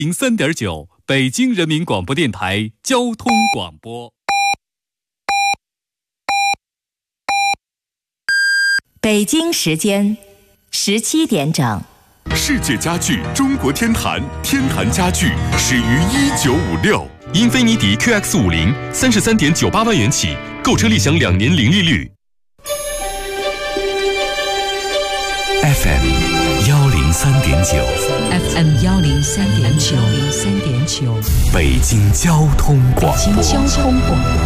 03.9北京人民广播电台交通广播。 北京时间17点整。 世界家具中国天坛，天坛家具始于1956。 英菲尼迪 QX50 33.98万元起，购车立享2年零利率。 FM 103.9 FM 103.9 北京交通广播。 北京交通广播。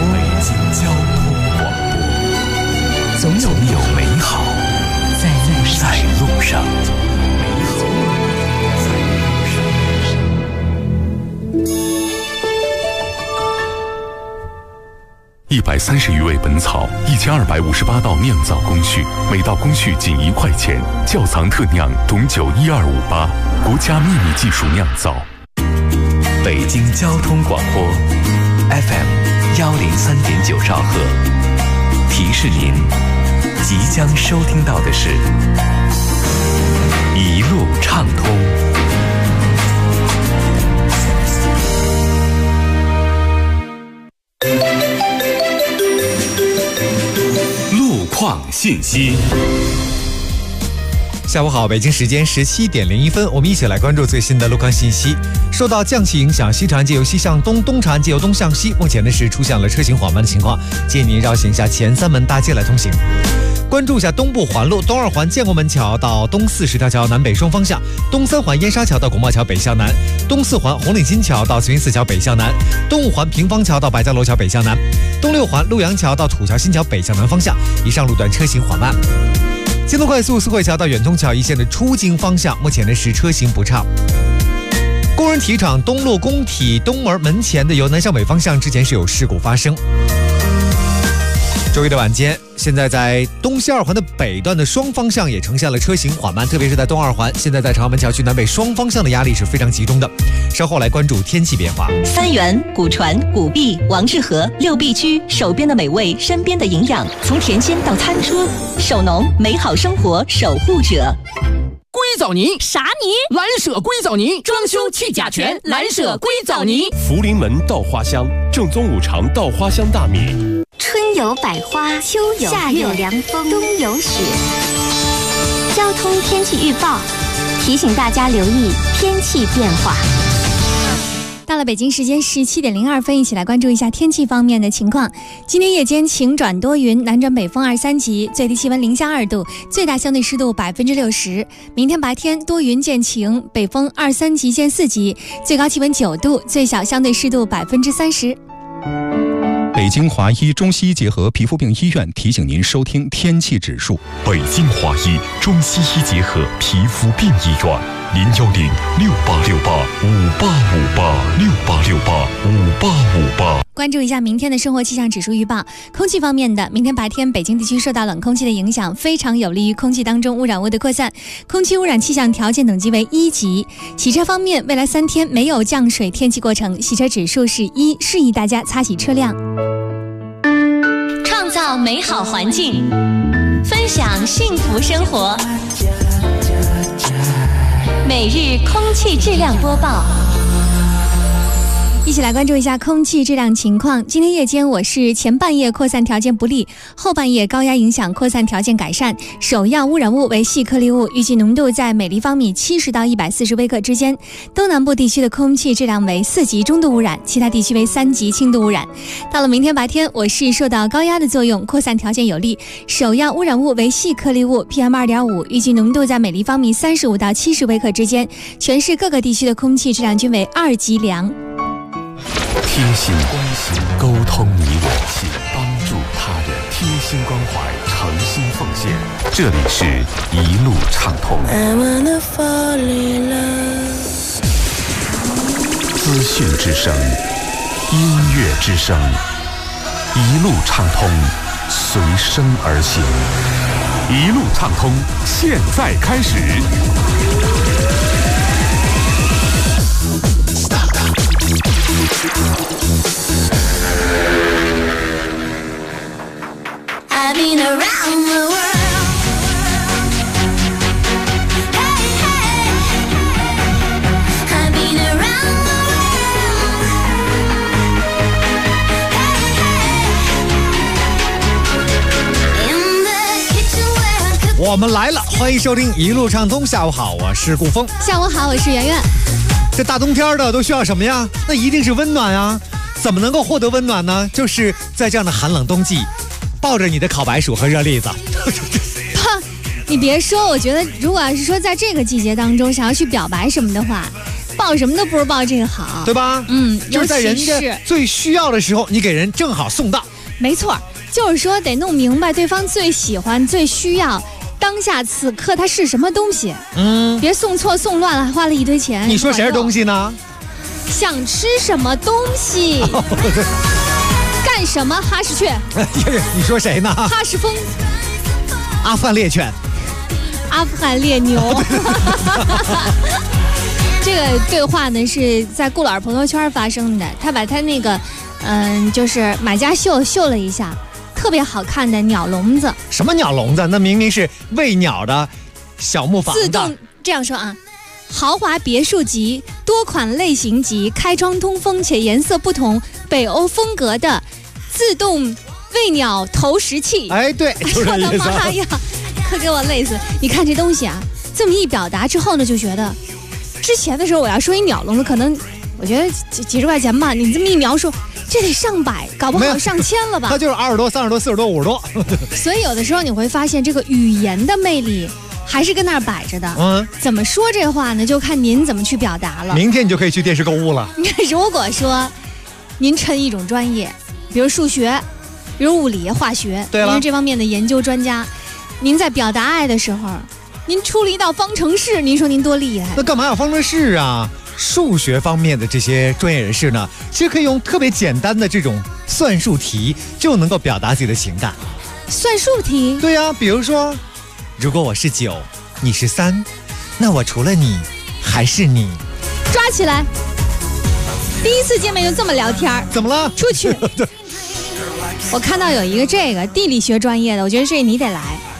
总有美好在路上。130余味本草，1258道酿造工序，每道工序仅1块钱。窖藏特酿董酒1258，国家秘密技术酿造。北京交通广播 FM 103.9兆赫。提示您，即将收听到的是一路畅通。路况信息。 下午好，北京时间17点01分，我们一起来关注最新的路况信息。受到降气影响，西长安街由西向东，东长安街由东向西，目前是出现了车行缓慢的情况，建议您绕行下前3门大街来通行。关注一下东部环路，东2环建国门桥到东4十条桥南北双方向，东3环燕莎桥到国贸桥北向南，东4环红岭金桥到慈云寺桥北向南，东5环平方桥到百家楼桥北向南，东6环陆阳桥到土桥新桥北向南方向，以上路段车行缓慢。京东快速四惠桥到远通桥一线的出京方向，目前是车行不畅。工人体厂东路工体东门前的由南向北方向之前是有事故发生。周一的晚间，现在在东西2环的北段的双方向也呈现了车行缓慢，特别是在东2环，现在在长安门桥区南北双方向的压力是非常集中的。稍后来关注天气变化。 三元、古传、古碧、王致和6必居，手边的美味，身边的营养，从甜心到餐桌，手农美好生活守护者。 硅藻泥啥泥？ 蓝舍硅藻泥，装修去甲醛，蓝舍硅藻泥。 福临门稻花香，正宗5常稻花香大米。 春有百花，秋有夏有凉风，冬有雪。交通天气预报提醒大家留意天气变化。 到了北京时间17点02分，一起来关注一下天气方面的情况。今天夜间晴转多云，南转北风2、3级，最低气温0下2度，最大相对湿度60%。明天白天多云见晴，北风2、3级见4级，最高气温9度，最小相对湿度30%。 北京华医中西医结合皮肤病医院提醒您收听天气指数。北京华医中西医结合皮肤病医院，010-6868-5858，6868-5858。 关注一下明天的生活气象指数预报。空气方面的，明天白天北京地区受到冷空气的影响，非常有利于空气当中污染物的扩散，空气污染气象条件等级为1级。洗车方面，未来3天没有降水天气过程，洗车指数是1，示意大家擦洗车辆。 创造美好环境，分享幸福生活。每日空气质量播报。 一起来关注一下空气质量情况。今天夜间我市前半夜扩散条件不利，后半夜高压影响扩散条件改善，首要污染物为细颗粒物，预计浓度在每立方米70到140微克之间。东南部地区的空气质量为4级中度污染，其他地区为3级轻度污染。到了明天白天，我市受到高压的作用，扩散条件有利，首要污染物为细颗粒物 PM2.5， 预计浓度在每立方米35到70微克之间。全市各个地区的空气质量均为2级良。 贴心关心，沟通你我，帮助他人，贴心关怀，诚心奉献。这里是一路畅通。资讯之声，音乐之声，一路畅通，随声而行。一路畅通，现在开始。 I've been around the world. Hey, hey. I've been around 我们来了，欢迎收听一路畅通。下午好，我是顾峰。 下午好，我是圆圆。 这大冬天的都需要什么呀？那一定是温暖啊！怎么能够获得温暖呢？就是在这样的寒冷冬季，抱着你的烤白薯和热栗子。 啪！你别说，我觉得如果要是说在这个季节当中想要去表白什么的话，抱什么都不如抱这个好， 对吧？就是在人家最需要的时候，你给人正好送到。 没错，就是说得弄明白对方最喜欢、最需要。当下此刻它是什么东西？别送错送乱了，还花了一堆钱。 你说谁是东西呢？ 想吃什么东西？干什么哈士雀？ 你说谁呢？ 哈士风。 阿富汗猎犬。 阿富汗猎牛。这个对话呢是在顾老师朋友圈发生的，他把他那个就是买家秀了一下。特别好看的鸟笼子。 什么鸟笼子？那明明是喂鸟的小木房子。 自动这样说啊，豪华别墅级，多款类型级，开窗通风且颜色不同，北欧风格的自动喂鸟投食器。 哎，对，就是这意思。 我的妈呀，可给我累死！你看这东西啊，这么一表达之后呢，就觉得之前的时候我要说一鸟笼子，可能我觉得几十块钱吧，你这么一描述。这得上百，搞不好上千了吧？ 它就是20多、30多、40多、50多。 所以有的时候你会发现，这个语言的魅力还是跟那儿摆着的。怎么说这话呢？就看您怎么去表达了。 明天你就可以去电视购物了。 如果说您趁一种专业，比如数学，比如物理、化学，您是这方面的研究专家，您在表达爱的时候，您出了一道方程式，您说您多厉害？ 那干嘛要方程式啊？数学方面的这些专业人士呢，其实可以用特别简单的这种算术题就能够表达自己的情感。 算术题？ 对呀，比如说，如果我是9，你是3，那我除了你还是你。 抓起来！第一次见面就这么聊天， 怎么了？ 出去！我看到有一个这个地理学专业的，我觉得这你得来。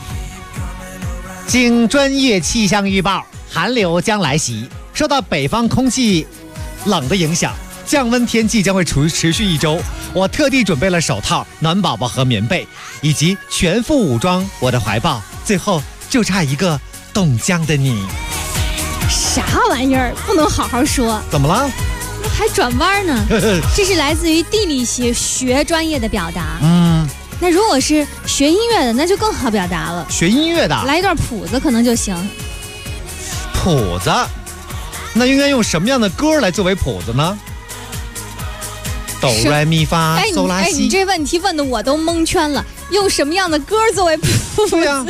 经专业气象预报，寒流将来袭。受到北方空气冷的影响，降温天气将会持续1周。我特地准备了手套、暖宝宝和棉被，以及全副武装我的怀抱。最后就差一个冻僵的你。 啥玩意儿？不能好好说？ 怎么了？ 还转弯呢？这是来自于地理学专业的表达。那如果是学音乐的，那就更好表达了。 学音乐的， 来一段谱子可能就行。 谱子。那应该用什么样的歌来作为谱子呢？哆来咪发嗦拉西。 你这问题问的我都蒙圈了。用什么样的歌作为谱子？ 对呀。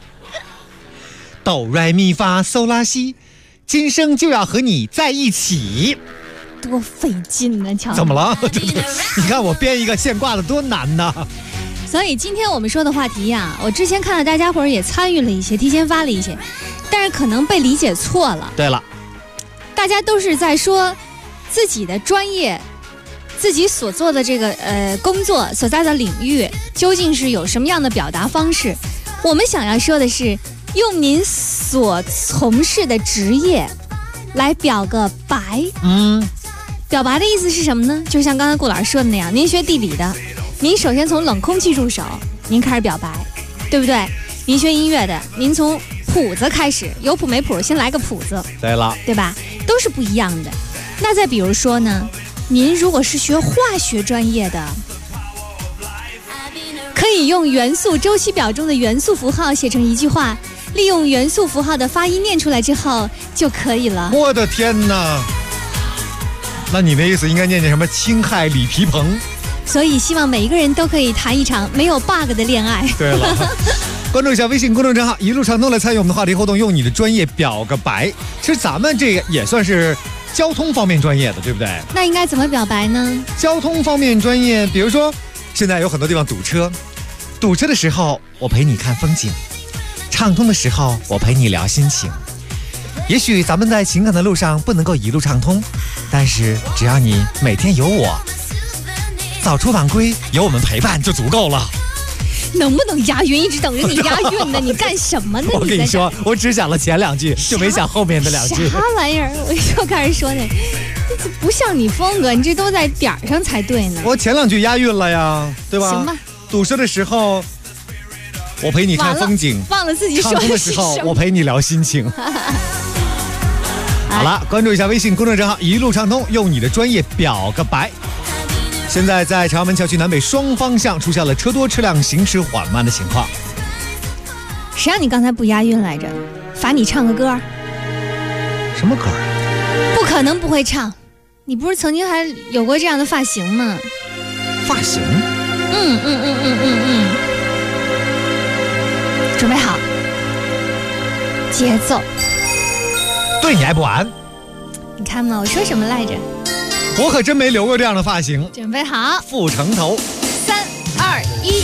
哆来咪发嗦拉西，今生就要和你在一起。 多费劲呢，瞧。 怎么了？你看我编一个现挂的多难呢。 所以今天我们说的话题呀，我之前看到大家伙儿也参与了一些，提前发了一些，但是可能被理解错了。 对了。 大家都是在说自己的专业，自己所做的这个工作所在的领域究竟是有什么样的表达方式。我们想要说的是，用您所从事的职业来表个白。表白的意思是什么呢？就像刚才顾老师说的那样，您学地理的，您首先从冷空气入手，您开始表白，对不对？您学音乐的，您从谱子开始，有谱没谱，先来个谱子。 对了， 对吧？都是不一样的。那再比如说呢，您如果是学化学专业的，可以用元素周期表中的元素符号写成一句话，利用元素符号的发音念出来之后就可以了。 我的天哪！那你的意思应该念什么青海李皮鹏？ 所以希望每一个人都可以谈一场没有 bug 的恋爱。 对了。关注一下微信公众账号一路畅通来参与我们的话题互动，用你的专业表个白。其实咱们这个也算是交通方面专业的，对不对？ 那应该怎么表白呢？ 交通方面专业，比如说现在有很多地方堵车，堵车的时候我陪你看风景，畅通的时候我陪你聊心情。也许咱们在情感的路上不能够一路畅通，但是只要你每天有我，早出晚归，有我们陪伴就足够了。 能不能押韵？一直等着你押韵呢，你干什么呢？ 我跟你说，我只想了前2句，就没想后面的2句。 啥玩意儿？我又开始说呢，这不像你风格，你这都在点儿上才对呢。 我前2句押韵了呀，对吧？ 行吧。 堵车的时候， 我陪你看风景。 忘了自己说唱歌的时候，我陪你聊心情。好了，关注一下微信公众账号一路畅通，用你的专业表个白。现在在朝阳门桥区南北双方向出现了车多车辆行驶缓慢的情况。 谁让你刚才不押韵来着？罚你唱个歌。 什么歌啊？ 不可能不会唱，你不是曾经还有过这样的发型吗？ 发型？ 准备好，节奏。 对你还不完？ 你看嘛，我说什么来着？ 我可真没留过这样的发型。 准备好， 副城头。 3、2、1。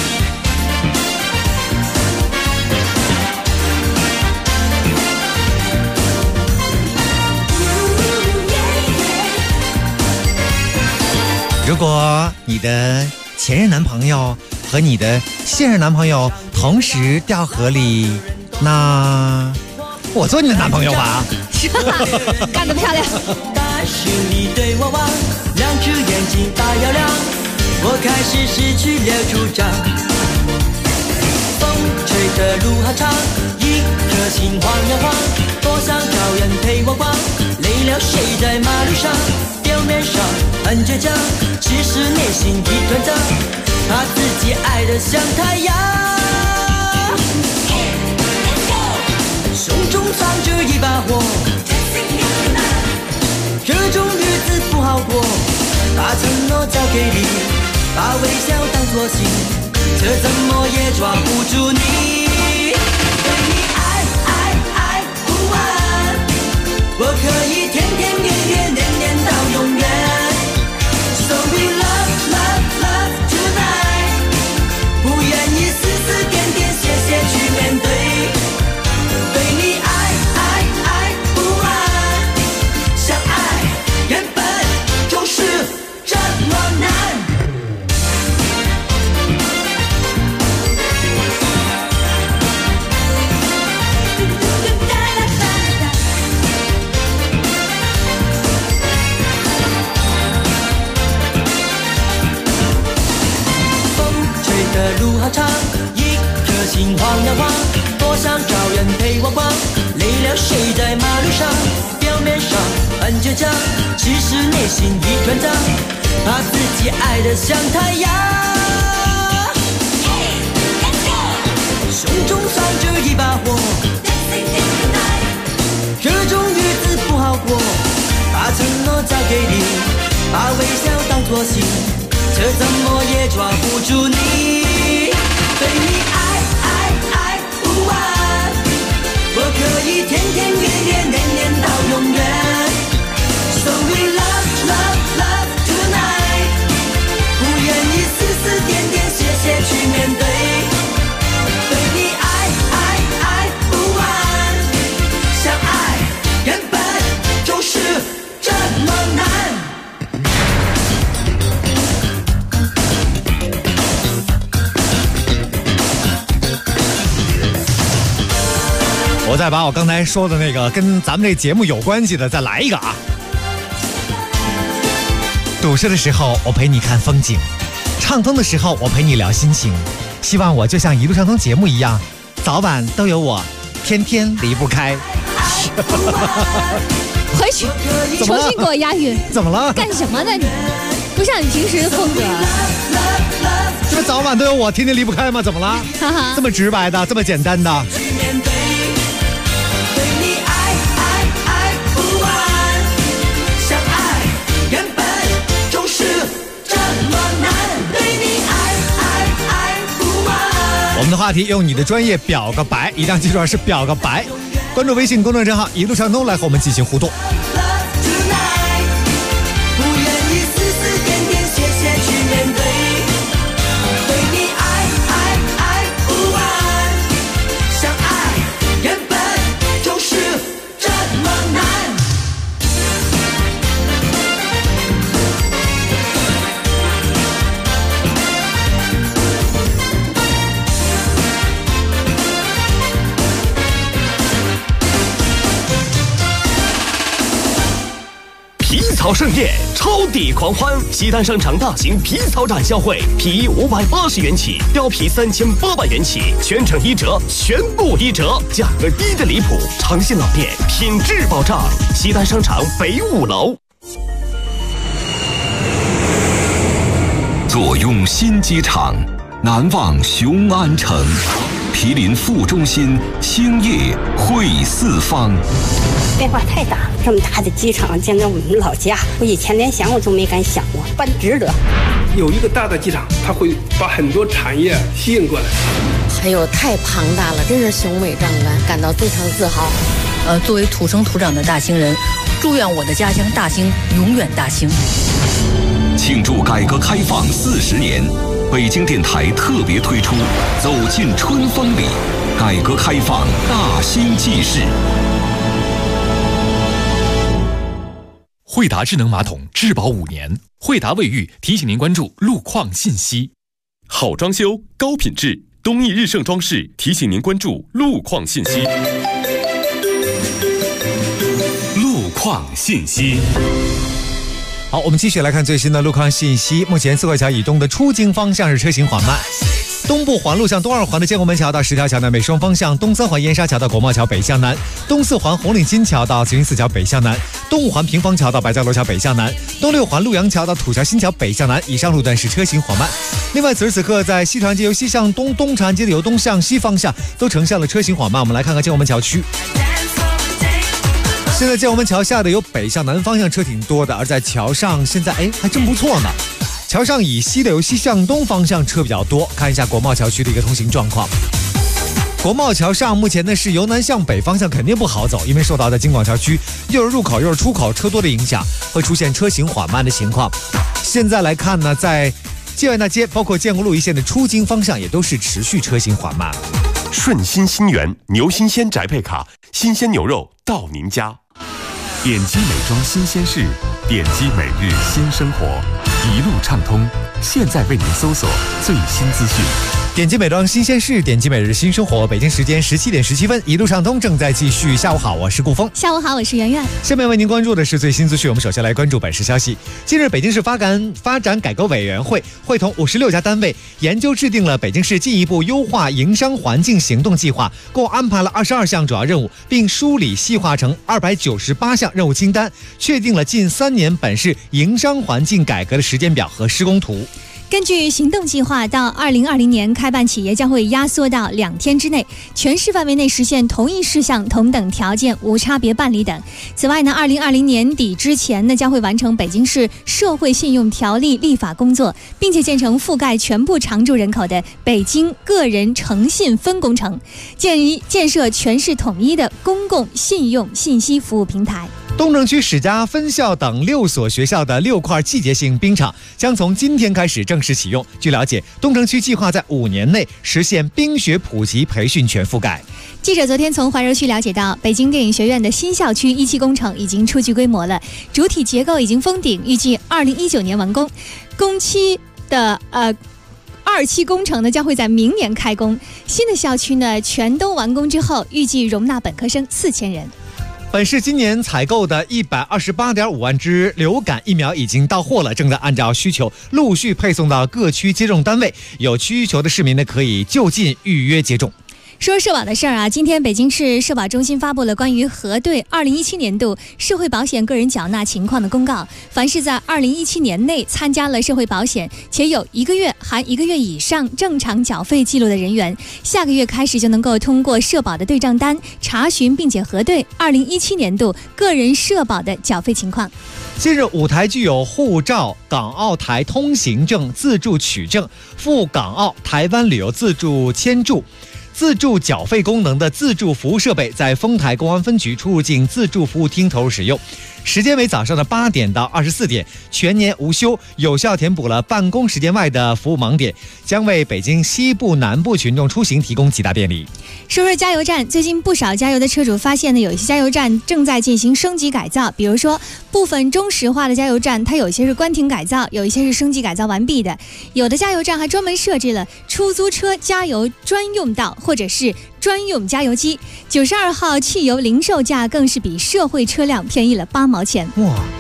如果你的前任男朋友和你的现任男朋友同时掉河里，那我做你的男朋友吧。 干得漂亮。 大是你对我望，两只眼睛大又亮，我开始失去了主张。风吹的路好长，一颗心晃呀晃，多想找人陪我逛，累了睡在马路上，表面上很倔强，其实内心一团糟，怕自己爱得像太阳，胸中藏着一把火，这种日子不好过，把承诺交给你，把微笑当作信，这怎么也抓不住你，对你爱不完，我可以天天月月年年到永远， So we love tonight， 不愿意丝丝点点谢谢去面对，对你爱不完，相爱原本就是这么难。的路好长，一颗心晃呀晃，多想找人陪我逛，累了睡在马路上，表面上很倔强，其实内心一团糟，怕自己爱得像太阳，胸中藏着一把火，这种日子不好过，把承诺交给你，把微笑当作信，这怎么也抓不住你，对你爱不完，我可以天天月月年年到永远， So we love tonight， 不愿意丝丝点点谢谢去面对，对你爱不完，相爱原本就是这么难。 我再把我刚才说的那个跟咱们这节目有关系的再来一个啊！堵车的时候我陪你看风景，畅通的时候我陪你聊心情，希望我就像一路畅通节目一样，早晚都有我，天天离不开。 回去重新给我押韵。 怎么了？ 干什么呢你？不像你平时的风格。 这不早晚都有我，天天离不开吗？怎么了？这么直白的，这么简单的。我们的话题用你的专业表个白，一定要记住是表个白。关注微信公众账号一路畅通来和我们进行互动。 草盛宴，超抵狂欢！西单商场大型皮草展销会，皮衣580元起，貂皮3800元起，全程1折，全部1折，价格低得离谱。诚信老店，品质保障。西单商场北5楼。 坐拥新机场，难忘雄安城。毗邻副中心，兴业汇四方。 变化太大了，这么大的机场建在我们老家，我以前连想我都没敢想过，办值得。 有一个大的机场，它会把很多产业吸引过来。 还有太庞大了，真是雄伟壮观，感到非常自豪。 作为土生土长的大兴人，祝愿我的家乡大兴永远大兴。 庆祝改革开放40年，北京电台特别推出《走进春风里》，改革开放大兴纪事。 惠达智能马桶质保5年，惠达卫浴提醒您关注路况信息。好装修，高品质，东义日盛装饰提醒您关注路况信息。路况信息。 好，我们继续来看最新的路况信息。目前四惠桥以东的出京方向是车行缓慢，东部环路向东2环的建国门桥到10条桥南北双方向，东3环燕莎桥到国贸桥北向南，东4环红岭金桥到慈云寺桥北向南，东5环平房桥到白蕉楼桥北向南，东6环陆阳桥到土桥新桥北向南。以上路段是车行缓慢。另外，此时此刻在西长安街由西向东、东长安街的由东向西方向都呈现了车行缓慢。我们来看看建国门桥区。现在建国门桥下的有北向南方向车挺多的，而在桥上现在还真不错呢。桥上以西的由西向东方向车比较多。看一下国贸桥区的一个通行状况。国贸桥上目前呢是由南向北方向肯定不好走，因为受到在京广桥区又是入口又是出口车多的影响，会出现车行缓慢的情况。现在来看呢，在建外大街包括建国路一线的出京方向也都是持续车行缓慢。 顺心新源牛新鲜宅配卡，新鲜牛肉到您家。点击美妆新鲜事，点击每日新生活，一路畅通。现在为您搜索最新资讯。 点击美妆新鲜事，点击每日新生活。北京时间17点17分，一路畅通正在继续。下午好，我是顾峰。 下午好，我是圆圆。 下面为您关注的是最新资讯。我们首先来关注本市消息。近日，北京市发展改革委员会会同56家单位研究制定了北京市进一步优化营商环境行动计划，共安排了22项主要任务，并梳理细化成298项任务清单，确定了近3年本市营商环境改革的时间表和施工图。 根据行动计划，到2020年开办企业将会压缩到2天之内，全市范围内实现同一事项、同等条件、无差别办理等。此外呢，2020年底之前呢，将会完成北京市社会信用条例立法工作，并且建成覆盖全部常住人口的北京个人诚信分工程，建设全市统一的公共信用信息服务平台。 东城区史家分校等6所学校的6块季节性冰场将从今天开始正式启用。据了解，东城区计划在5年内实现冰雪普及培训全覆盖。 记者昨天从怀柔区了解到，北京电影学院的新校区1期工程已经初具规模了，主体结构已经封顶，预计2019年完工。工期的2期工程呢将会在明年开工。新的校区呢全都完工之后，预计容纳本科生4000人。 本市今年采购的128.5万支流感疫苗已经到货了，正在按照需求陆续配送到各区接种单位，有需求的市民呢可以就近预约接种。 说社保的事儿啊，今天北京市社保中心发布了关于核对2017年度社会保险个人缴纳情况的公告。凡是在2017年内参加了社会保险且有1个月含1个月以上正常缴费记录的人员，下个月开始就能够通过社保的对账单查询并且核对2017年度个人社保的缴费情况。 近日，5台具有护照、港澳台通行证、自助取证、赴港澳、台湾旅游自助签注、自助缴费功能的自助服务设备在丰台公安分局出入境自助服务厅投入使用，时间为早上的8点到24点，全年无休，有效填补了办公时间外的服务盲点，将为北京西部、南部群众出行提供极大便利。 说说加油站，最近不少加油的车主发现呢，有一些加油站正在进行升级改造，比如说部分中石化的加油站，它有一些是关停改造，有一些是升级改造完毕的，有的加油站还专门设置了出租车加油专用道或者是专用加油机。92号汽油零售价更是比社会车辆便宜了8毛钱。 哇！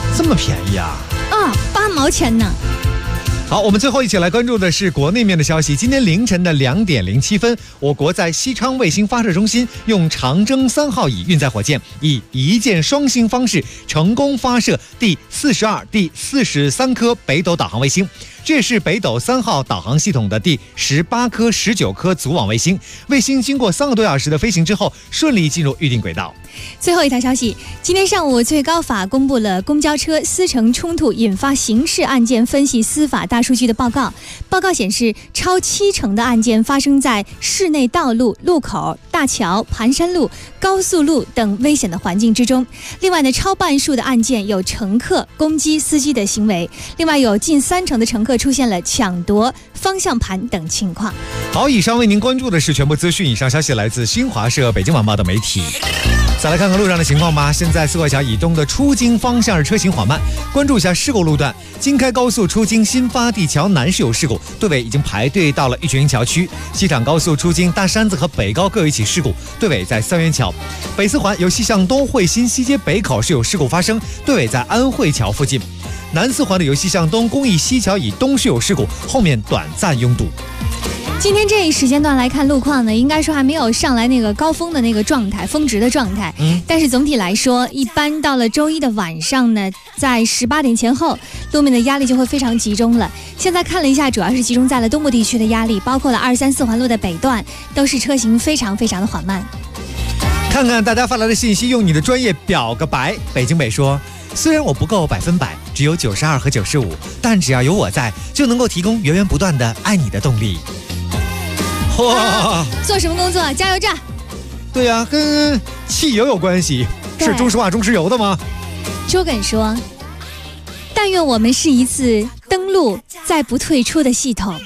这么便宜啊 ？8毛钱呢。 好，我们最后一起来关注的是国内面的消息。今天凌晨的2点07分，我国在西昌卫星发射中心用长征3号乙运载火箭，以一箭双星方式成功发射第42、第43颗北斗导航卫星。这也是北斗3号导航系统的第18颗、19颗组网卫星。卫星经过3个多小时的飞行之后，顺利进入预定轨道。 最后一条消息，今天上午最高法公布了公交车司乘冲突引发刑事案件分析司法大数据的报告。报告显示，超70%的案件发生在室内道路、路口、大桥、盘山路、高速路等危险的环境之中。另外呢，超半数的案件有乘客攻击司机的行为。另外有近30%的乘客出现了抢夺方向盘等情况。 好，以上为您关注的是全部资讯。以上消息来自新华社、北京晚报的媒体。再来看看路上的情况吧。现在四惠桥以东的出京方向车行缓慢，关注一下事故路段。京开高速出京新发地桥南是有事故，队尾已经排队到了玉泉营桥区。西厂高速出京大山子和北高各有一起事故，队尾在三元桥。北四环由西向东汇新西街北口是有事故发生，队尾在安慧桥附近。南四环的由西向东公益西桥以东是有事故，后面短暂拥堵。 今天这一时间段来看路况呢，应该说还没有上来那个高峰的那个状态，峰值的状态。但是总体来说，一般到了周一的晚上呢，在18点前后，路面的压力就会非常集中了。现在看了一下，主要是集中在了东部地区的压力，包括了2、3、4环路的北段，都是车行非常的缓慢。 看看大家发来的信息，用你的专业表个白。北京北说，虽然我不够100%，只有92和95，但只要有我在，就能够提供源源不断的爱你的动力。哇， 做什么工作？加油站。 对呀，跟汽油有关系，是中石化、中石油的吗？ 周耿说，但愿我们是一次登陆再不退出的系统。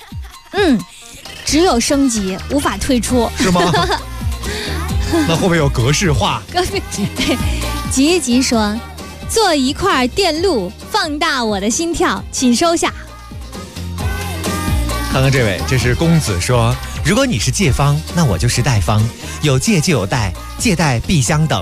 只有升级，无法退出， 是吗？那会不会有格式化？ 吉一吉说，做一块电路，放大我的心跳，请收下。 看看这位，这是公子说，如果你是借方，那我就是贷方，有借就有贷，借贷必相等。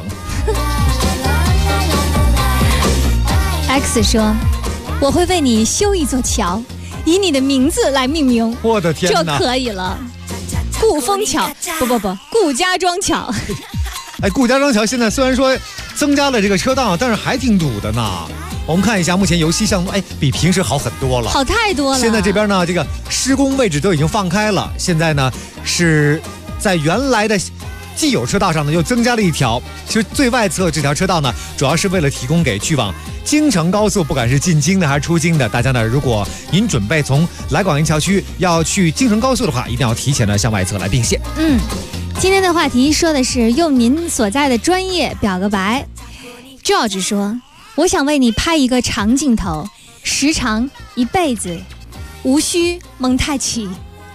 X 说，我会为你修一座桥，以你的名字来命名。 我的天哪， 这可以了。顾风桥，不，顾家庄桥。 顾家庄桥现在虽然说增加了这个车道，但是还挺堵的呢。我们看一下，目前由西向东，比平时好很多了， 好太多了。 现在这边呢，这个施工位置都已经放开了，现在呢是在原来的既有车道上呢又增加了一条。其实最外侧这条车道呢，主要是为了提供给去往京承高速，不管是进京的还是出京的，大家呢，如果您准备从来广营桥区要去京承高速的话，一定要提前的向外侧来并线。 今天的话题说的是用您所在的专业表个白。George 说，我想为你拍一个长镜头，时长1辈子，无需蒙太奇。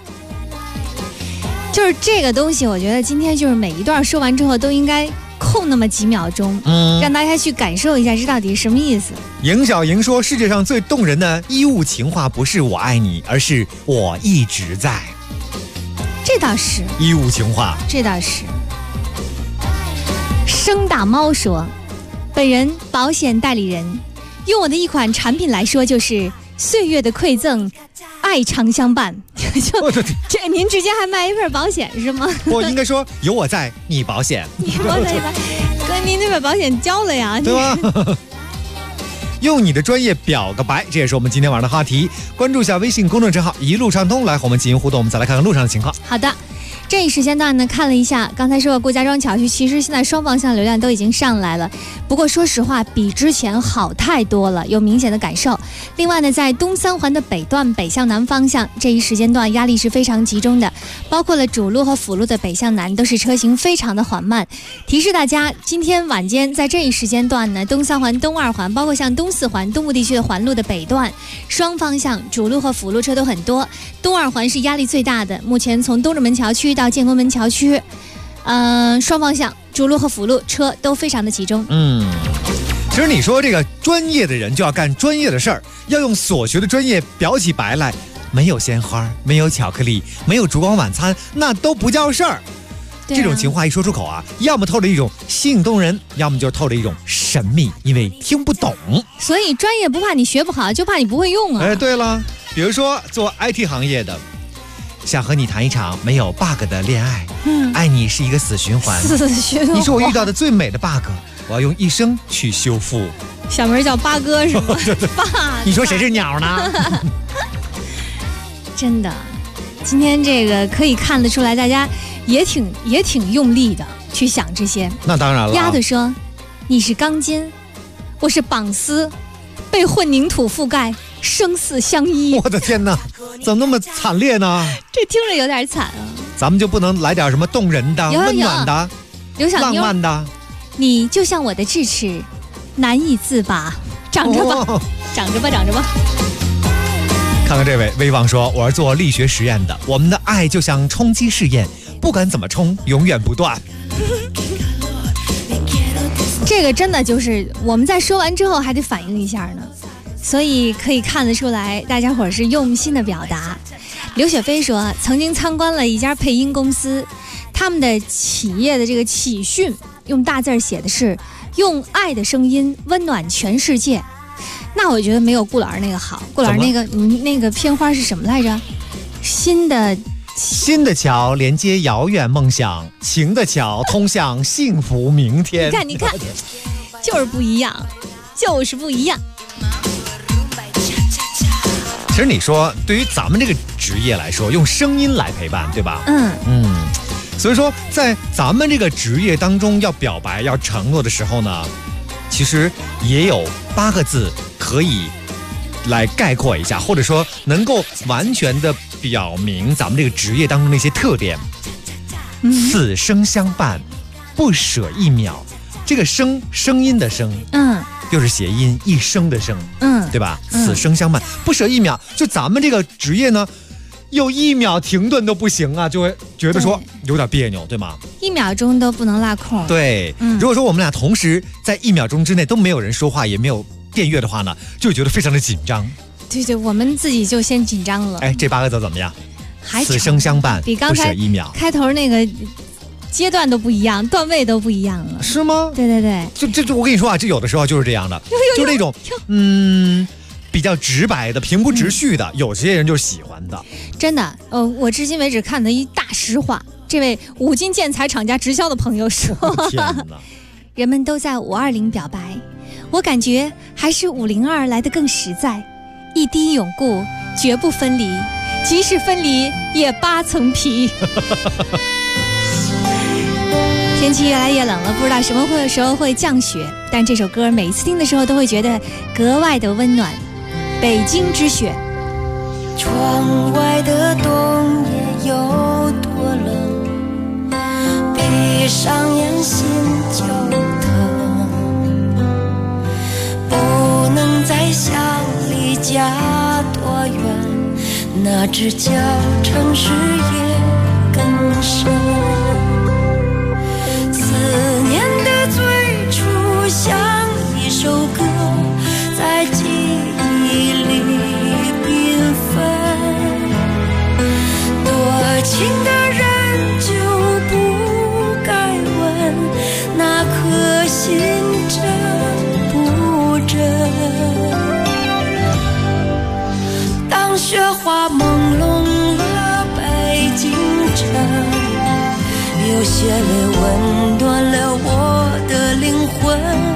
就是这个东西，我觉得今天就是每一段说完之后都应该空那么几秒钟，让大家去感受一下这到底是什么意思。 尹小莹说，世界上最动人的衣物情话不是我爱你，而是我一直在。 这倒是衣物情话， 这倒是。生大猫说，本人保险代理人，用我的一款产品来说，就是岁月的馈赠，爱长相伴。这您直接还卖一份保险是吗？ 我应该说有我在，你保险。 你我在，哥，您那份保险交了呀？ 对吧？用你的专业表个白，这也是我们今天晚上的话题。关注一下微信公众账号一路畅通，来和我们进行互动。我们再来看看路上的情况。 好的。这一时间段呢，看了一下，刚才说的顾家庄桥区，其实现在双方向流量都已经上来了，不过说实话，比之前好太多了，有明显的感受。另外呢，在东三环的北段北向南方向，这一时间段压力是非常集中的，包括了主路和辅路的北向南都是车行非常的缓慢。提示大家，今天晚间在这一时间段呢，东三环、东二环，包括像东四环、东部地区的环路的北段，双方向主路和辅路车都很多。东二环是压力最大的，目前从东直门桥区到建国门桥区，双方向主路和辅路车都非常的集中。 其实你说这个专业的人就要干专业的事儿，要用所学的专业表起白来，没有鲜花，没有巧克力，没有烛光晚餐，那都不叫事儿。 这种情话一说出口啊，要么透着一种吸引动人，要么就透着一种神秘，因为听不懂。 所以专业不怕你学不好，就怕你不会用啊。 哎，对了，比如说做 IT 行业的，想和你谈一场没有 bug 的恋爱，爱你是一个死循环，你是我遇到的最美的 bug， 我要用一生去修复。 小名叫八哥是吗？ 你说谁是鸟呢？ 真的，今天这个可以看得出来，大家也挺用力的去想这些。 那当然了。 丫头说：“你是钢筋，我是绑丝，被混凝土覆盖，生死相依。” 我的天哪，怎么那么惨烈呢？ 这听着有点惨啊。 咱们就不能来点什么动人的、温暖的、浪漫的？ 你就像我的智齿，难以自拔，长着吧，长着吧，长着吧。 看看这位威望说，我是做力学实验的，我们的爱就像冲击试验，不管怎么冲，永远不断。 这个真的就是我们在说完之后还得反应一下呢，所以可以看得出来大家伙是用心的表达。刘雪飞说，曾经参观了一家配音公司，他们的企业的这个启讯用大字写的是用爱的声音温暖全世界。那我觉得没有顾老师那个好。顾老师那个片花是什么来着？新的桥连接遥远梦想， 情的桥通向幸福明天。 你看，就是不一样，就是不一样。 其实你说，对于咱们这个职业来说，用声音来陪伴，对吧？所以说，在咱们这个职业当中，要表白、要承诺的时候呢，其实也有8个字可以来概括一下，或者说能够完全的表明咱们这个职业当中的一些特点。此生相伴，不舍一秒。这个声音的声，又是谐音一生的生，对吧？此生相伴，不舍一秒。就咱们这个职业呢，有1秒停顿都不行啊，就会觉得说有点别扭，对吗 ？1秒钟都不能落空。 对，如果说我们俩同时在1秒钟之内都没有人说话，也没有电乐的话呢，就觉得非常的紧张。 对，我们自己就先紧张了。 哎，这8个字怎么样？ 还此生相伴， 比刚才不舍1秒开头那个阶段都不一样，段位都不一样了。 是吗？ 对， 就我跟你说啊，这有的时候就是这样的，就那种比较直白的、平铺直叙的，有些人就喜欢的。 真的，我至今为止看的一大实话。这位五金建材厂家直销的朋友说：“ 天哪， 人们都在520表白，我感觉还是502来得更实在。一滴永固，绝不分离，即使分离也8层皮。”天气越来越冷了，不知道什么时候会降雪，但这首歌每一次听的时候都会觉得格外的温暖。北京之雪。 窗外的冬夜有多冷，闭上眼心就疼，不能再想离家多远，那只叫城市也更深。思念的最初像一首歌，在记忆里缤纷，多情的人就不该问那颗心真不真。当雪花朦胧了北京城，有些泪温暖了我的灵魂，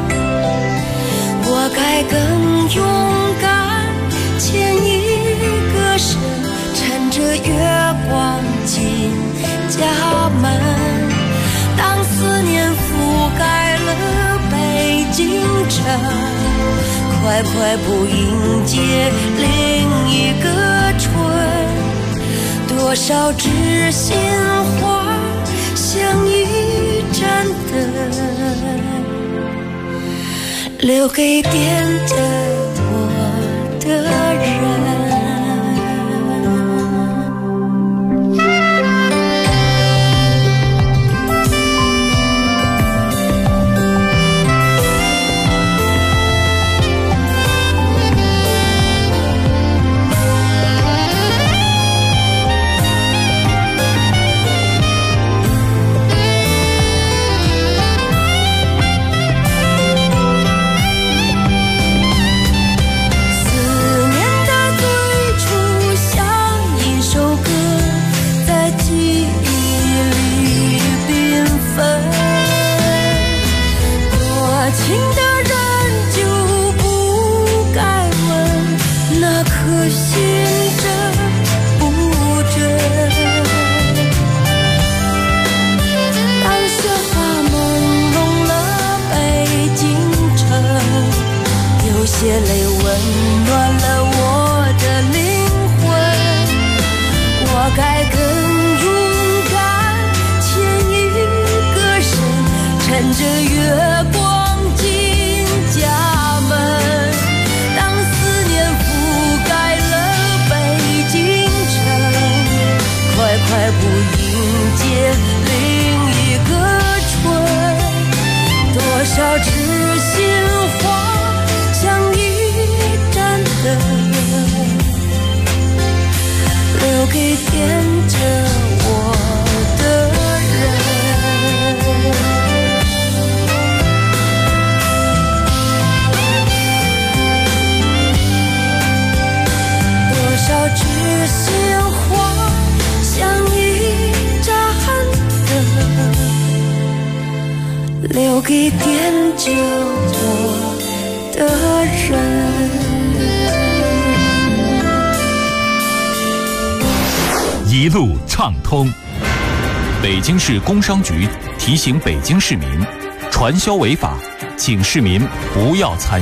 我该更勇敢牵一个身，趁着月光进家门。当思念覆盖了北京城，快快步迎接另一个春。多少知心话像一盏灯，留给惦着我的人。 温暖了我的灵魂。我该更勇敢牵一个身，趁着月光进家门。当思念覆盖了北京城，快快步迎接另一个春。多少痴心话像一盏灯，留给惦着我的人。多少痴心话像一盏灯，留给惦着我的人。 一路畅通。北京市工商局提醒北京市民，传销违法，请市民不要参与。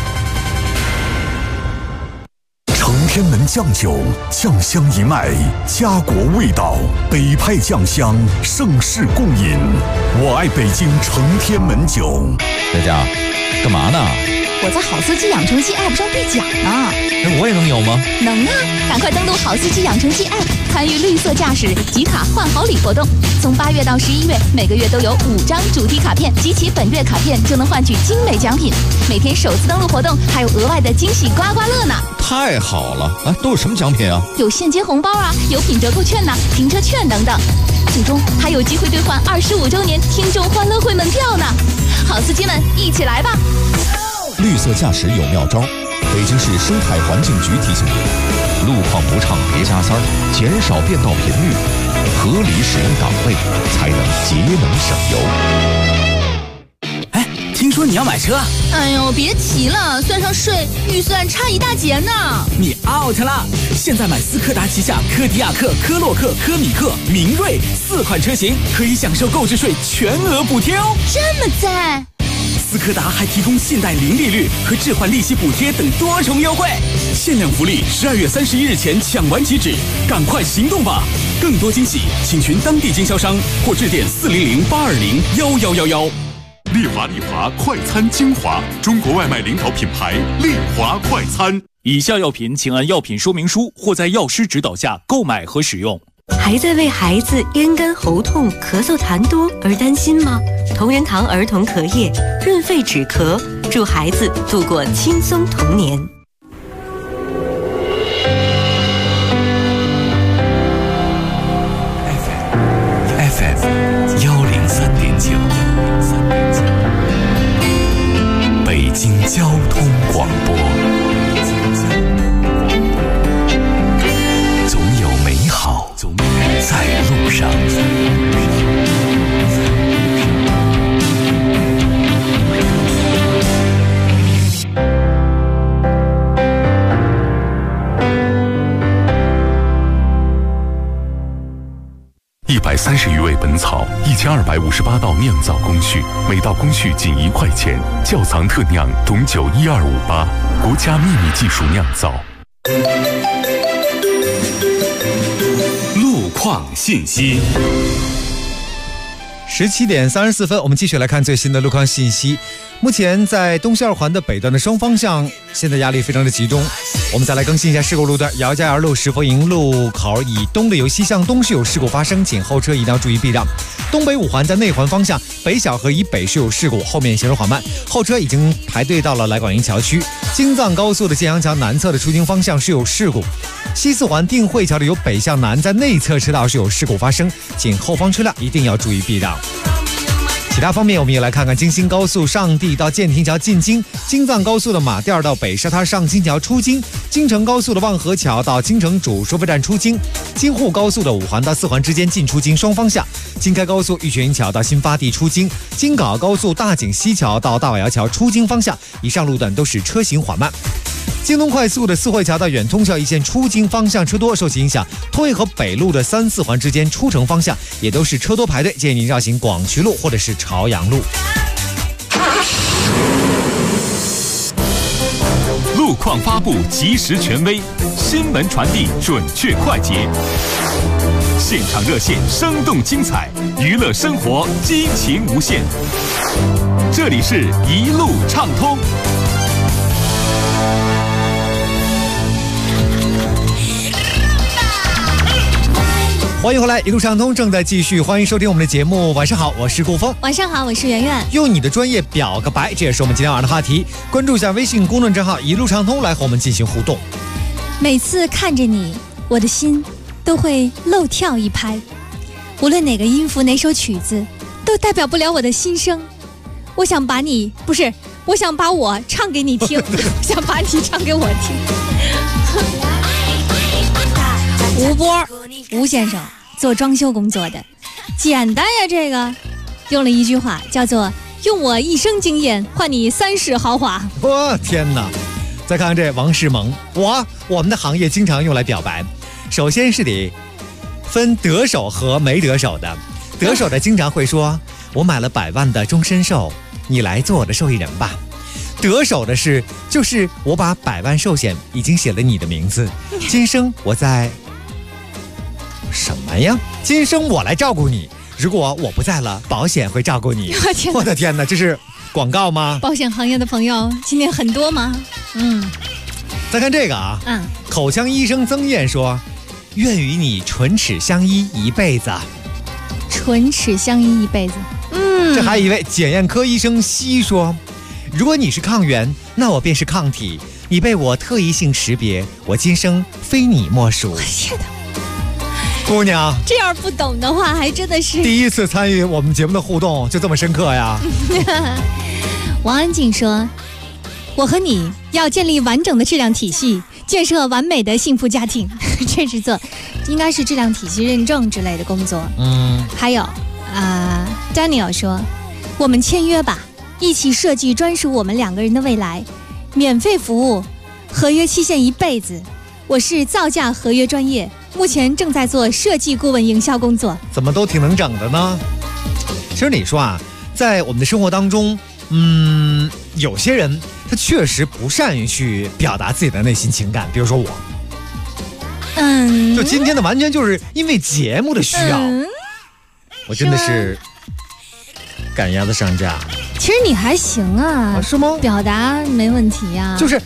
承天门酱酒，酱香一脉，家国味道，北派酱香，盛世共饮。我爱北京承天门酒。 佳佳，干嘛呢？ 我在好司机养成记 App 上兑奖呢。 我也能有吗？ 能啊！赶快登录好司机养成记 App， 参与绿色驾驶集卡换好礼活动。从8月到11月，每个月都有5张主题卡片，集齐本月卡片就能换取精美奖品。每天首次登录活动还有额外的惊喜刮刮乐呢！ 太好了啊！都有什么奖品啊？ 有现金红包啊，有品折扣券呐、停车券等等。最终还有机会兑换25周年听众欢乐会门票呢！好司机们，一起来吧！ 绿色驾驶有妙招，北京市生态环境局提醒您：路况不畅别加塞儿，减少变道频率，合理使用档位，才能节能省油。 哎，听说你要买车？ 哎呦，别提了，算上税，预算差一大截呢。 你 out 了！现在买斯柯达旗下柯迪亚克、科洛克、科米克、明锐4款车型，可以享受购置税全额补贴哦。 这么赞！ 斯柯达还提供信贷零利率和置换利息补贴等多重优惠，限量福利，12月31日前抢完即止，赶快行动吧！更多惊喜，请询当地经销商或致电400-820-1111。 丽华快餐精华，中国外卖领导品牌丽华快餐。 以下药品请按药品说明书或在药师指导下购买和使用。 还在为孩子咽干喉痛、咳嗽痰多而担心吗？同仁堂儿童咳液润肺止咳，助孩子度过轻松童年。 FM 103.9，北京交通广播。总有美好在路上。130余味本草，1258道酿造工序，每道工序仅1块钱。窖藏特酿董酒12588，国家秘密技术酿造。 路况信息。 17点34分，我们继续来看最新的路况信息。目前在东西二环的北段的双方向，现在压力非常的集中。我们再来更新一下事故路段，姚家园路石佛营路口以东的由西向东是有事故发生，请后车一定要注意避让。东北5环在内环方向，北小河以北是有事故，后面行驶缓慢，后车已经排队到了来广营桥区。京藏高速的建阳桥南侧的出京方向是有事故。西4环定慧桥的由北向南在内侧车道是有事故发生，请后方车辆一定要注意避让。其他方面，我们也来看看京新高速上地到建亭桥进京，京藏高速的马甸到北沙滩上京桥出京，京承高速的望河桥到京承主收费站出京，京沪高速的5环到4环之间进出京双方向，京开高速玉泉营桥到新发地出京，京港澳高速大井西桥到大瓦窑桥出京方向，以上路段都是车行缓慢。京东快速的四惠桥到远通桥一线出京方向车多，受其影响，通惠河北路的3、4环之间出城方向也都是车多排队，建议您绕行广渠路或者是朝阳路。 路路况发布及时权威，新闻传递准确快捷，现场热线生动精彩，娱乐生活激情无限。这里是一路畅通。 欢迎回来，一路畅通正在继续，欢迎收听我们的节目。晚上好，我是顾峰。 晚上好，我是圆圆。 用你的专业表个白，这也是我们今天晚上的话题。关注一下微信公众账号一路畅通，来和我们进行互动。 每次看着你，我的心都会漏跳一拍。无论哪个音符，哪首曲子，都代表不了我的心声。我想把我唱给你听，我想把你唱给我听。吴波，吴先生做装修工作的，简单呀，这个用了一句话叫做用我一生经验换你3世豪华。 我天哪！再看看这王世蒙，我们的行业经常用来表白，首先是得分得手和没得手的。得手的经常会说我买了100万的终身寿，你来做我的受益人吧。得手的是就是我把100万寿险已经写了你的名字，今生我在什么呀？今生我来照顾你，如果我不在了，保险会照顾你。我的天哪，这是广告吗？ 保险行业的朋友今天很多吗？ 再看这个啊，口腔医生曾燕说，愿与你唇齿相依一辈子。 唇齿相依一辈子。 这还有一位检验科医生西说，如果你是抗原，那我便是抗体，你被我特异性识别，我今生非你莫属。 我天哪！ 姑娘， 这样不懂的话，还真的是第一次参与我们节目的互动，就这么深刻呀。 王安静说，我和你要建立完整的质量体系，建设完美的幸福家庭。这是做应该是质量体系认证之类的工作。还有Daniel 说，我们签约吧，一起设计专属我们2个人的未来，免费服务，合约期限1辈子。我是造价合约专业，目前正在做设计顾问营销工作。 怎么都挺能整的呢？其实你说啊，在我们的生活当中，有些人他确实不善于去表达自己的内心情感，比如说我。就今天的完全就是因为节目的需要，我真的是赶鸭子上架。 其实你还行啊， 是吗？ 表达没问题啊， 就是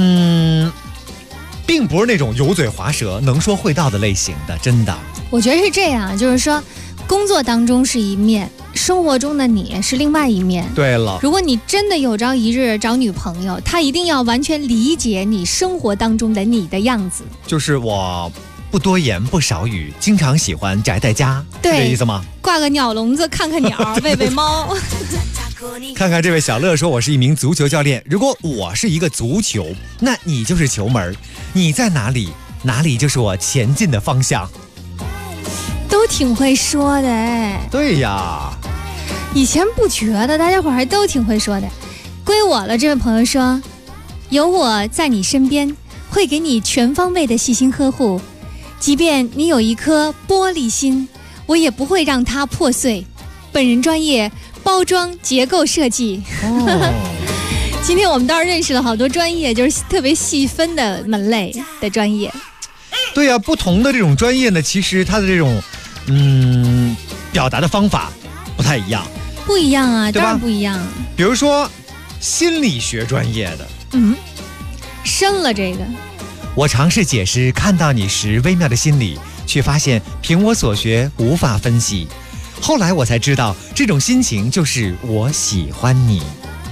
并不是那种油嘴滑舌、能说会道的类型的，真的。 我觉得是这样，就是说，工作当中是一面，生活中的你是另外一面。 对了， 如果你真的有朝一日找女朋友，她一定要完全理解你生活当中的你的样子。 就是我不多言不少语，经常喜欢宅在家， 对， 是这意思吗？ 挂个鸟笼子，看看鸟，喂喂猫。 看看这位小乐说，我是一名足球教练，如果我是一个足球，那你就是球门，你在哪里，哪里就是我前进的方向。 都挺会说的哎。 对呀， 以前不觉得，大家伙还都挺会说的。归我了，这位朋友说，有我在你身边，会给你全方位的细心呵护，即便你有一颗玻璃心，我也不会让它破碎。本人专业包装结构设计。今天我们倒是认识了好多专业，就是特别细分的门类的专业。 对呀，不同的这种专业呢，其实它的这种表达的方法不太一样。 不一样啊，当然不一样。 比如说心理学专业的， 深了这个。 我尝试解释看到你时微妙的心理，却发现凭我所学无法分析。后来我才知道，这种心情就是我喜欢你。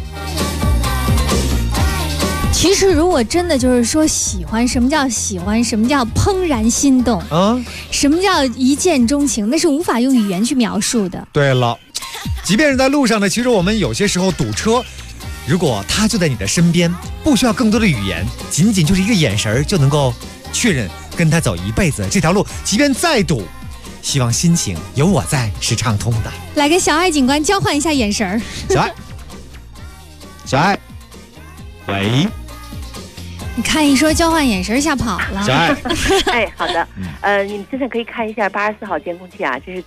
其实如果真的就是说喜欢，什么叫喜欢，什么叫怦然心动什么叫一见钟情，那是无法用语言去描述的。 对了，即便是在路上呢，其实我们有些时候堵车，如果他就在你的身边，不需要更多的语言，仅仅就是一个眼神就能够确认跟他走一辈子。这条路即便再堵，希望心情有我在是畅通的。 来跟小爱警官交换一下眼神。 小爱，喂。 你看一说交换眼神吓跑了。 哎，好的，你们现在可以看一下84号监控器啊，这是在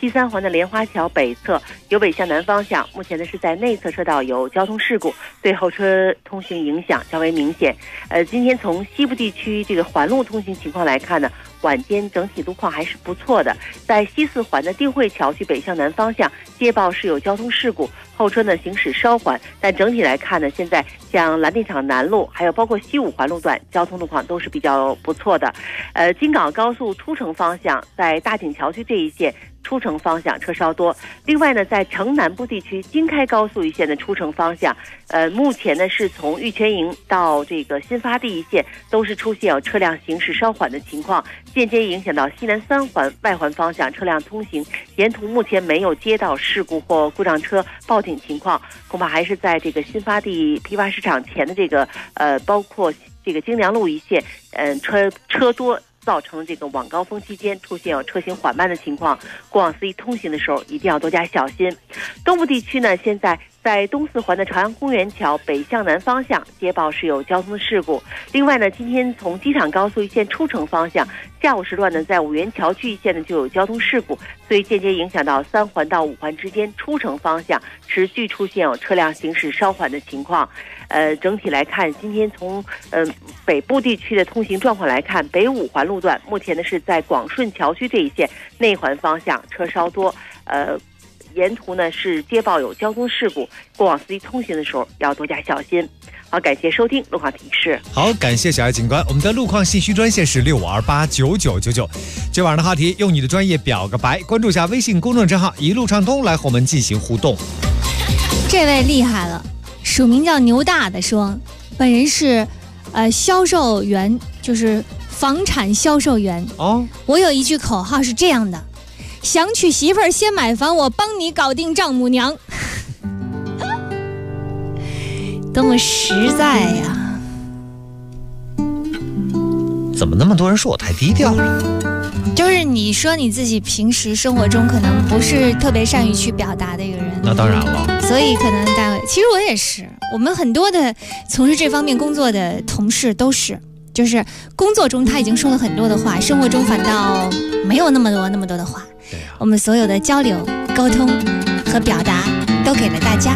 西三环的莲花桥北侧由北向南方向，目前呢是在内侧车道有交通事故，对后车通行影响较为明显。今天从西部地区这个环路通行情况来看呢，晚间整体路况还是不错的。在西四环的定慧桥区北向南方向接报是有交通事故，后车呢行驶稍缓，但整体来看呢，现在像蓝靛厂南路还有包括西五环路段交通路况都是比较不错的。京港高速出城方向在大井桥区这一线出城方向车稍多。另外呢，在城南部地区京开高速一线的出城方向，目前呢是从玉泉营到这个新发地一线都是出现有车辆行驶稍缓的情况，间接影响到西南三环外环方向车辆通行。沿途目前没有接到事故或故障车报警情况，恐怕还是在这个新发地批发市场前的这个包括这个京良路一线，车多，造成这个晚高峰期间出现有车行缓慢的情况，过往司机通行的时候一定要多加小心。东部地区呢，现在在东四环的朝阳公园桥北向南方向接报是有交通事故。另外呢，今天从机场高速一线出城方向，下午时段呢，在五原桥区一线呢就有交通事故，所以间接影响到三环到五环之间出城方向持续出现有车辆行驶稍缓的情况。整体来看，今天从北部地区的通行状况来看，北五环路段目前呢是在广顺桥区这一线内环方向车稍多，沿途呢是接报有交通事故，过往司机通行的时候要多加小心。好，感谢收听路况提示。 好，感谢小艾警官。我们的路况信息专线是65289999。今晚的话题，用你的专业表个白，关注一下微信公众账号一路畅通，来和我们进行互动。 这位厉害了，署名叫牛大的说，本人是销售员，就是房产销售员。 哦， 我有一句口号是这样的：想娶媳妇儿先买房，我帮你搞定丈母娘。多么实在呀！ 怎么那么多人说我太低调了？ 就是你说你自己平时生活中可能不是特别善于去表达的一个人。 那当然了， 所以可能其实我也是，我们很多的从事这方面工作的同事都是，就是工作中他已经说了很多的话，生活中反倒没有那么多的话。 对呀， 我们所有的交流、沟通和表达都给了大家。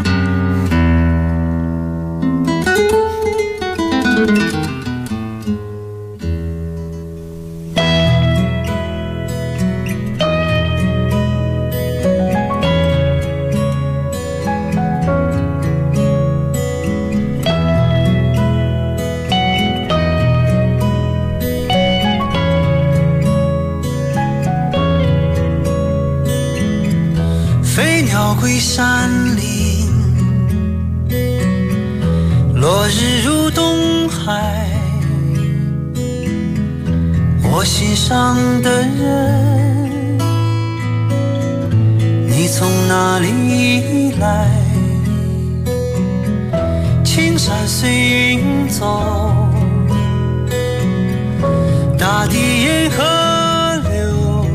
飞鸟归山林，落日入东海，我心上的人，你从哪里来？青山随云走，大地沿河流，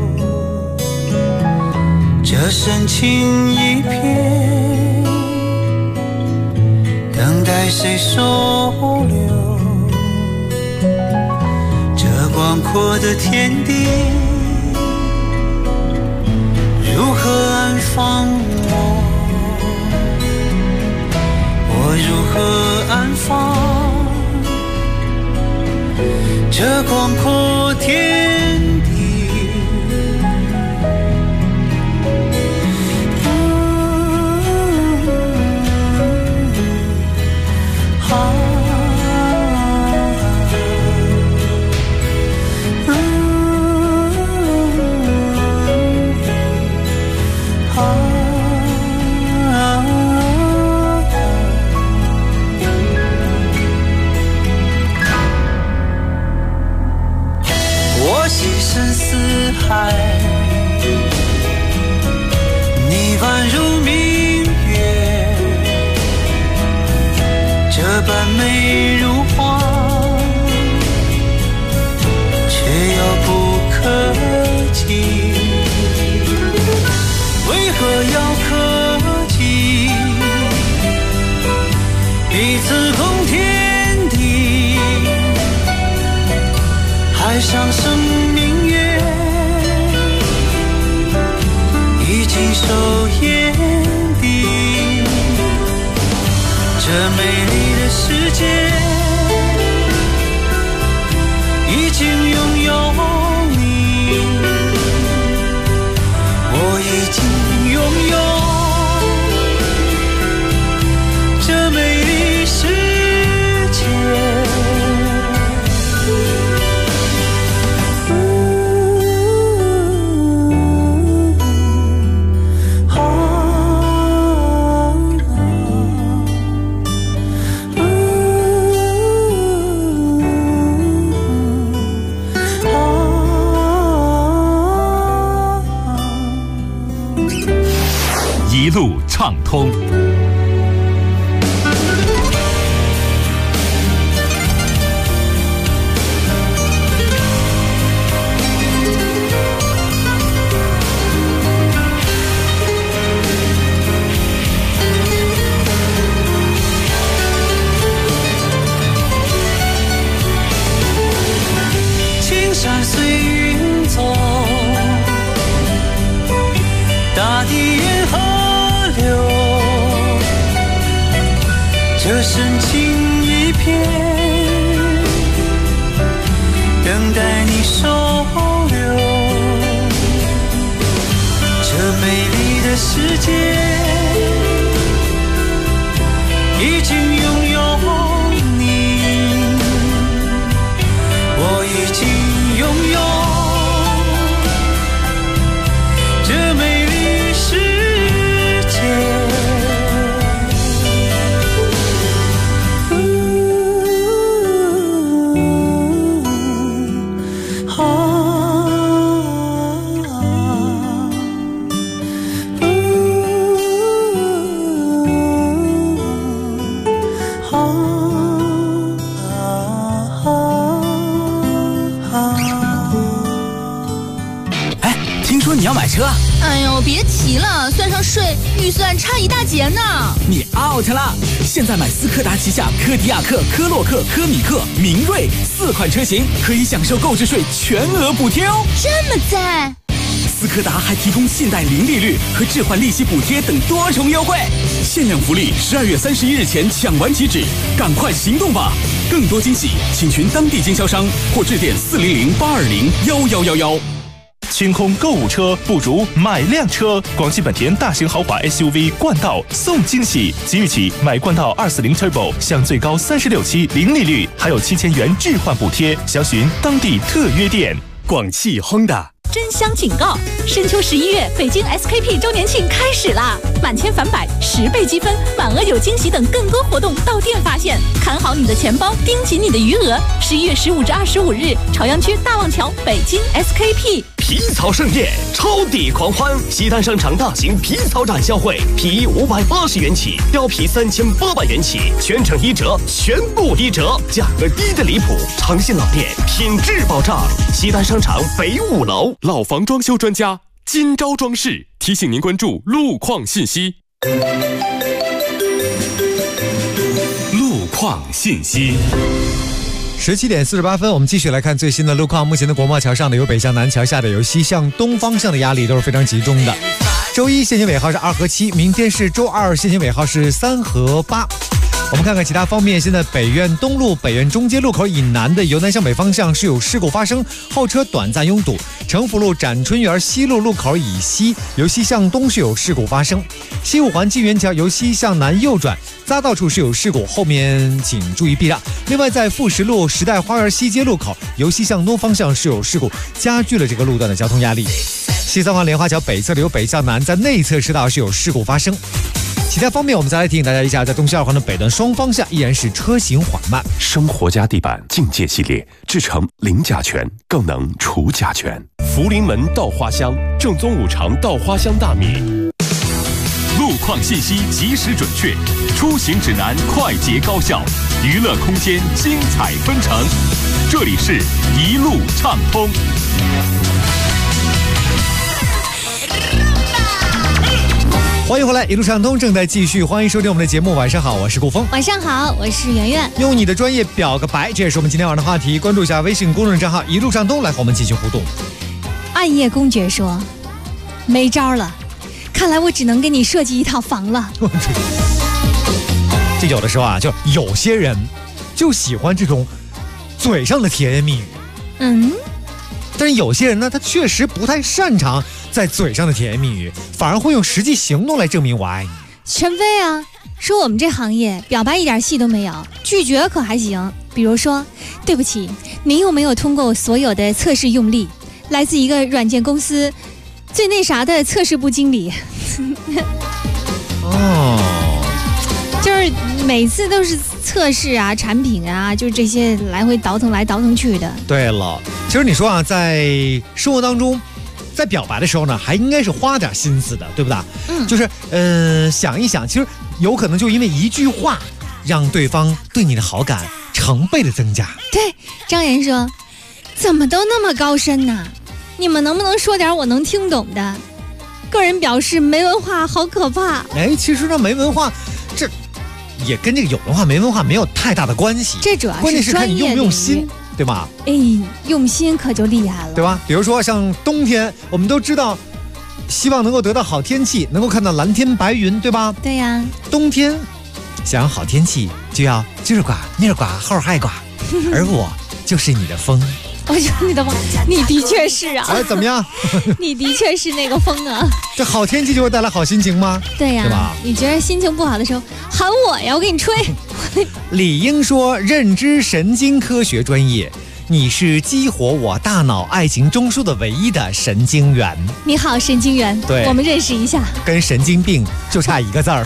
这深情一片，等待谁收留？这广阔的天地，如何安放我？我如何安放这广阔天地？海，你宛如明月，这般美如画，却遥不可及。为何要客气？彼此共天地，海上生明月， 信手眼底，这美丽的世界已经拥有你，我已经拥有这美丽世界。 一路畅通。 青山随云走，大地沿河流，这深情一片，等待你收留。这美丽的世界已经拥有你，我已经拥有这美丽世界。 你要买车？ 哎呦，别提了，算上税，预算差一大截呢。 你 out 了！现在买斯柯达旗下柯迪亚克、科洛克、科米克、明锐4款车型，可以享受购置税全额补贴哦。 这么赞！ 斯柯达还提供信贷零利率和置换利息补贴等多重优惠，限量福利，12月31日前抢完即止，赶快行动吧！更多惊喜，请询当地经销商或致电400-820-1111。 清空购物车不如买辆车！广汽本田大型豪华 SUV 冠道送惊喜，即日起买冠道240 Turbo 享最高36期零利率，还有7000元置换补贴，详询当地特约店。 广汽 Honda。 真香警告！深秋11月，北京 SKP 周年庆开始啦！满千返百，10倍积分，满额有惊喜等更多活动到店发现。看好你的钱包，盯紧你的余额。11月15至25日，朝阳区大望桥北京 SKP。 皮草盛宴，超抵狂欢！西单商场大型皮草展销会，皮衣580元起，貂皮3800元起，全程1折，全部1折，价格低得离谱。诚信老店，品质保障。西单商场北5楼。 老房装修专家金招装饰提醒您关注路况信息。 路况信息。 17点48分，我们继续来看最新的路况。目前的国贸桥上的有北向南，桥下的有西向东方向的压力都是非常集中的。周一限行尾号是2和7，明天是周二限行尾号是3和8。我们看看其他方面，现在北苑东路、北苑中街路口以南的由南向北方向是有事故发生，后车短暂拥堵。成福路展春园西路路口以西由西向东是有事故发生。西五环金源桥由西向南右转，匝道处是有事故，后面请注意避让。另外，在富石路时代花园西街路口由西向东方向是有事故，加剧了这个路段的交通压力。西三环莲花桥北侧的由北向南，在内侧车道是有事故发生。其他方面，我们再来提醒大家一下，在东西2环的北段双方向依然是车行缓慢。 生活家地板境界系列制成零甲醛，更能除甲醛。福临门稻花香，正宗5常稻花香大米。 路况信息及时准确，出行指南快捷高效，娱乐空间精彩纷呈。这里是一路畅通。 欢迎回来，一路畅通正在继续，欢迎收听我们的节目。晚上好，我是顾峰。 晚上好，我是圆圆。 用你的专业表个白，这也是我们今天晚上的话题。关注一下微信公众账号一路畅通，来和我们继续互动。 暗夜公爵说：“没招了， 看来我只能给你设计一套房了。 这有的时候啊，就有些人就喜欢这种嘴上的甜言蜜语，但是有些人呢，他确实不太擅长在嘴上的甜言蜜语，反而会用实际行动来证明我爱你。 陈飞啊，说我们这行业表白一点戏都没有，拒绝可还行。比如说，对不起，您又没有通过所有的测试用力，来自一个软件公司最那啥的测试部经理。就是每次都是测试啊、产品啊，就这些来回倒腾来倒腾去的。 对了，其实你说啊，在生活当中，在表白的时候呢，还应该是花点心思的，对不对？就是想一想，其实有可能就因为一句话，让对方对你的好感成倍的增加。 对，张岩说，怎么都那么高深呢？你们能不能说点我能听懂的？个人表示没文化好可怕。 其实呢，没文化，这也跟这个有文化没文化没有太大的关系。 这主要是关键是看你用不用心，对吧？ 用心可就厉害了， 对吧？比如说像冬天，我们都知道，希望能够得到好天气，能够看到蓝天白云，对吧？ 对呀。 冬天想要好天气，就要今儿刮那儿刮后儿还刮，而我就是你的风。 我就是你的风，你的确是啊。 怎么样？ 你的确是那个风啊。 这好天气就会带来好心情吗？ 对呀， 对吧？ 你觉得心情不好的时候喊我呀，我给你吹。 李英说，认知神经科学专业，你是激活我大脑爱情中枢的唯一的神经元。 你好，神经元。 对， 我们认识一下。 跟神经病就差一个字儿。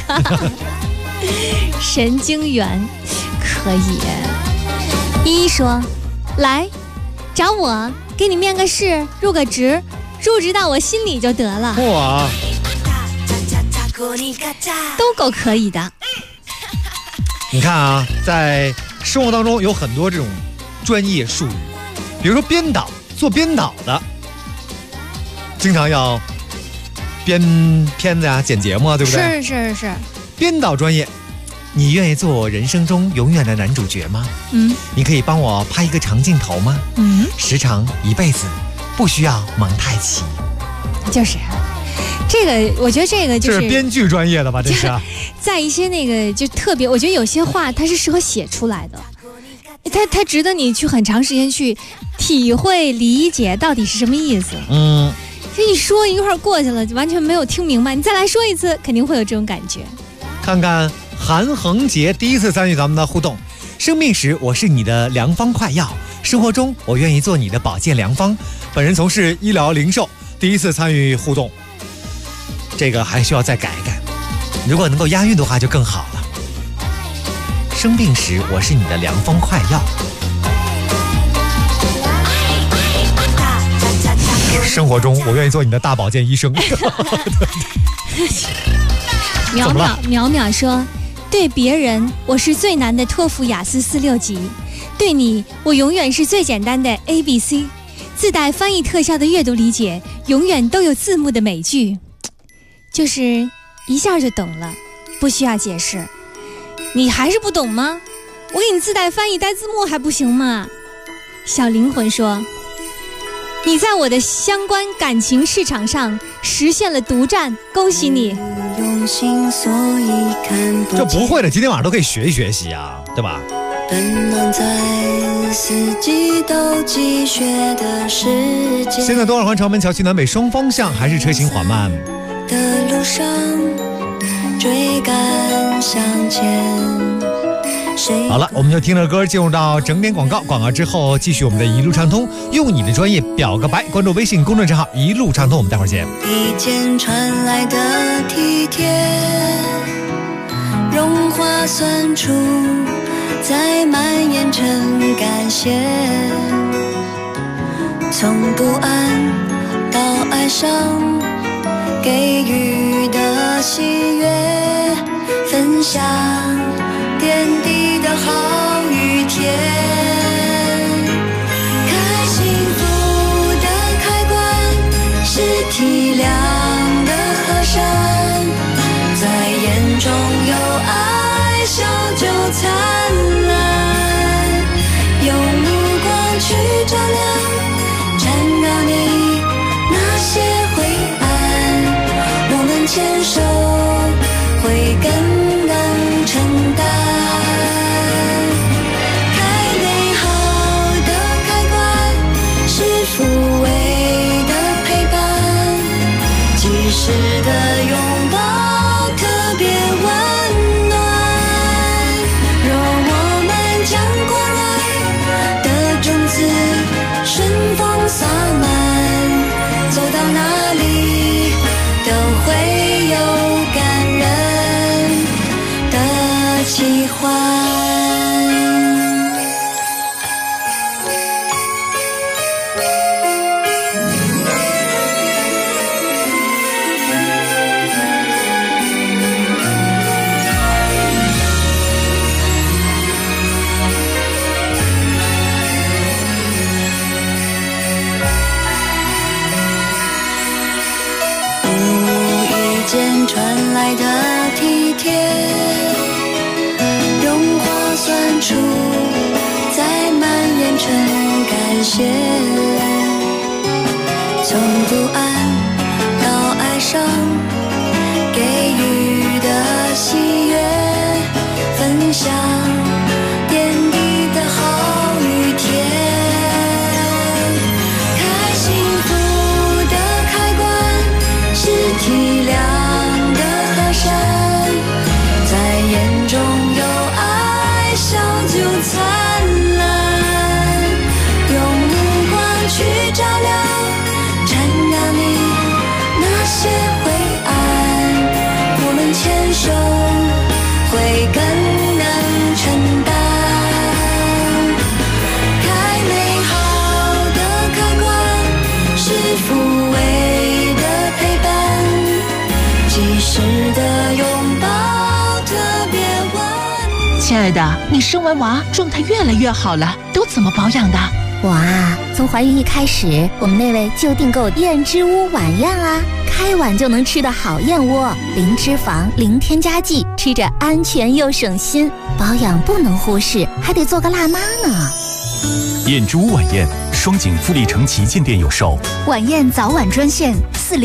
神经元可以。一说，来找我，给你面个试，入个职，入职到我心里就得了。 哇， 都够可以的。 你看啊，在生活当中有很多这种专业术语，比如说编导，做编导的经常要编片子啊、剪节目啊，对不对？ 是。 编导专业，你愿意做我人生中永远的男主角吗？你可以帮我拍一个长镜头吗？时长一辈子，不需要蒙太奇。 就是这个，我觉得这个就是编剧专业的吧，这是。 在一些那个就特别，我觉得有些话它是适合写出来的，它值得你去很长时间去体会理解到底是什么意思。这一说一会儿过去了，完全没有听明白，你再来说一次，肯定会有这种感觉。 看看韩恒杰第一次参与咱们的互动。生病时我是你的良方快药，生活中我愿意做你的保健良方。本人从事医疗零售，第一次参与互动，这个还需要再改一改，如果能够押韵的话就更好了。生病时我是你的良方快药，生活中我愿意做你的大保健医生。 淼淼说，对别人我是最难的托福雅思4-6级，对你我永远是最简单的 ABC， 自带翻译特效的阅读理解，永远都有字幕的美剧，就是一下就懂了，不需要解释。你还是不懂吗？我给你自带翻译带字幕还不行吗？小灵魂说，你在我的相关感情市场上实现了独占，恭喜你。 这不会的，今天晚上都可以学一学习啊，对吧？现在东二环长门桥西南北双方向还是车行缓慢的路上追赶向前。 好了，我们就听着歌进入到整点广告，广告之后继续我们的一路畅通，用你的专业表个白，关注微信公众账号一路畅通，我们待会儿见。 一见传来的体贴，融化酸楚，再蔓延成感谢，从不安到爱上，给予的喜悦，分享点滴的好与甜，开幸福的开关，是体谅的河山，在眼中有爱，笑就灿烂，用目光去照亮，缠绕你那些灰暗，我们牵手会更能承担。开美好的开关，是抚慰的陪伴，及时的拥抱特别温暖。若我们将关爱的种子顺风洒满，走到哪里都会有感人的奇幻。传来的体贴，融化酸楚，再蔓延成感谢。从不安到爱上，给予的喜悦，分享点滴的好与甜。开幸福的开关，是体谅在眼中有爱，笑就灿烂。用目光去照亮，照亮你那些灰暗。我们牵手会更能承担。开美好的开关，是抚慰的陪伴，及时的拥抱。 亲爱的，你生完娃状态越来越好了，都怎么保养的？ 我啊，从怀孕一开始，我们那位就订购燕之屋晚宴啊，开碗就能吃的好燕窝，零脂肪，零添加剂，吃着安全又省心。保养不能忽视，还得做个辣妈呢。 燕之屋晚宴，双井富力城旗舰店有售。 晚宴早晚专线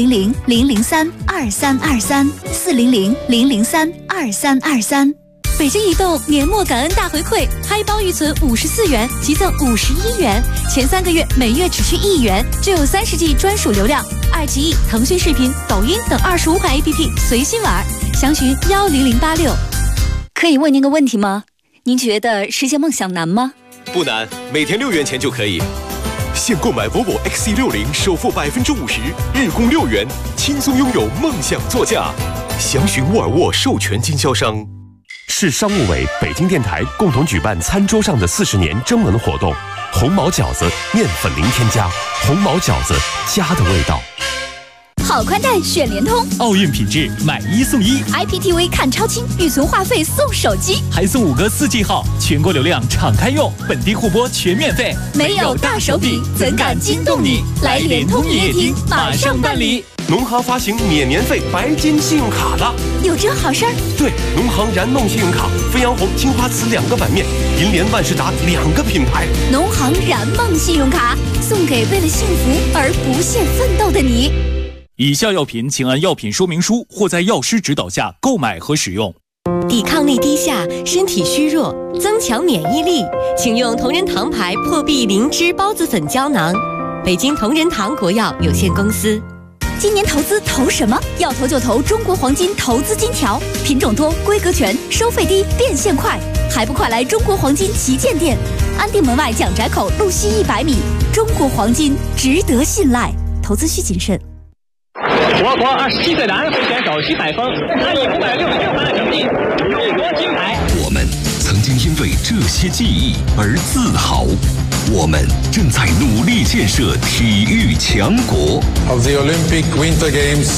400-003-2323，400-003-2323。北京移动年末感恩大回馈，嗨包预存54元，即赠51元，前3个月每月只需1元，只有30G 专属流量，爱奇艺、腾讯视频、抖音等25款 APP 随心玩，详询10086。 可以问您个问题吗？您觉得实现梦想难吗？ 不难，每天6元钱就可以。现购买 Volvo XC60，首付50%，日供6元，轻松拥有梦想座驾。详询沃尔沃授权经销商。 市商务委、北京电台共同举办餐桌上的40年征文活动，红毛饺子面粉零添加，红毛饺子家的味道。 好宽带选联通， 奥运品质买1送1 ，IPTV 看超清，预存话费送手机， 还送5个4G 号，全国流量敞开用，本地互播全免费。 没有大手笔，怎敢惊动你？来联通营业厅马上办理。 农行发行免年费白金信用卡了， 有这好事儿？ 对，农行燃梦信用卡，飞扬红、青花瓷2个版面，银联万事达2个品牌。 农行燃梦信用卡送给为了幸福而不懈奋斗的你。 以下药品请按药品说明书或在药师指导下购买和使用。 抵抗力低下，身体虚弱，增强免疫力，请用同仁堂牌破壁灵芝孢子粉胶囊。北京同仁堂国药有限公司。 今年投资投什么？要投就投中国黄金投资金条，品种多，规格全，收费低，变现快，还不快来中国黄金旗舰店，安定门外蒋宅口路西100米。中国黄金值得信赖，投资需谨慎。 我国27岁男会选手徐海峰，他以566分的成绩勇夺金牌。 我们曾经因为这些记忆而自豪，我们正在努力建设体育强国。 Of the Olympic Winter Games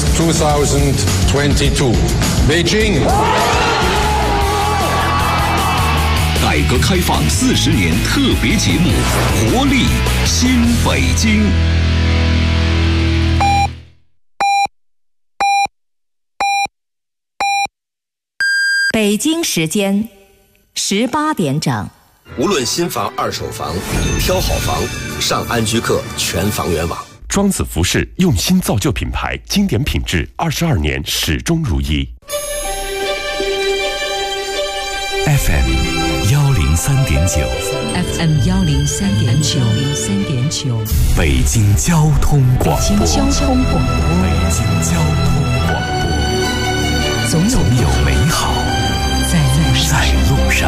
2022, Beijing。 改革开放40年特别节目，活力新北京。 北京时间18点整。 无论新房、二手房，挑好房，上安居客全房源网。 庄子服饰用心造就品牌，经典品质22年始终如一。 FM 103.9 ，FM 103.9，北京交通广播，北京交通广播，总有美好在路上。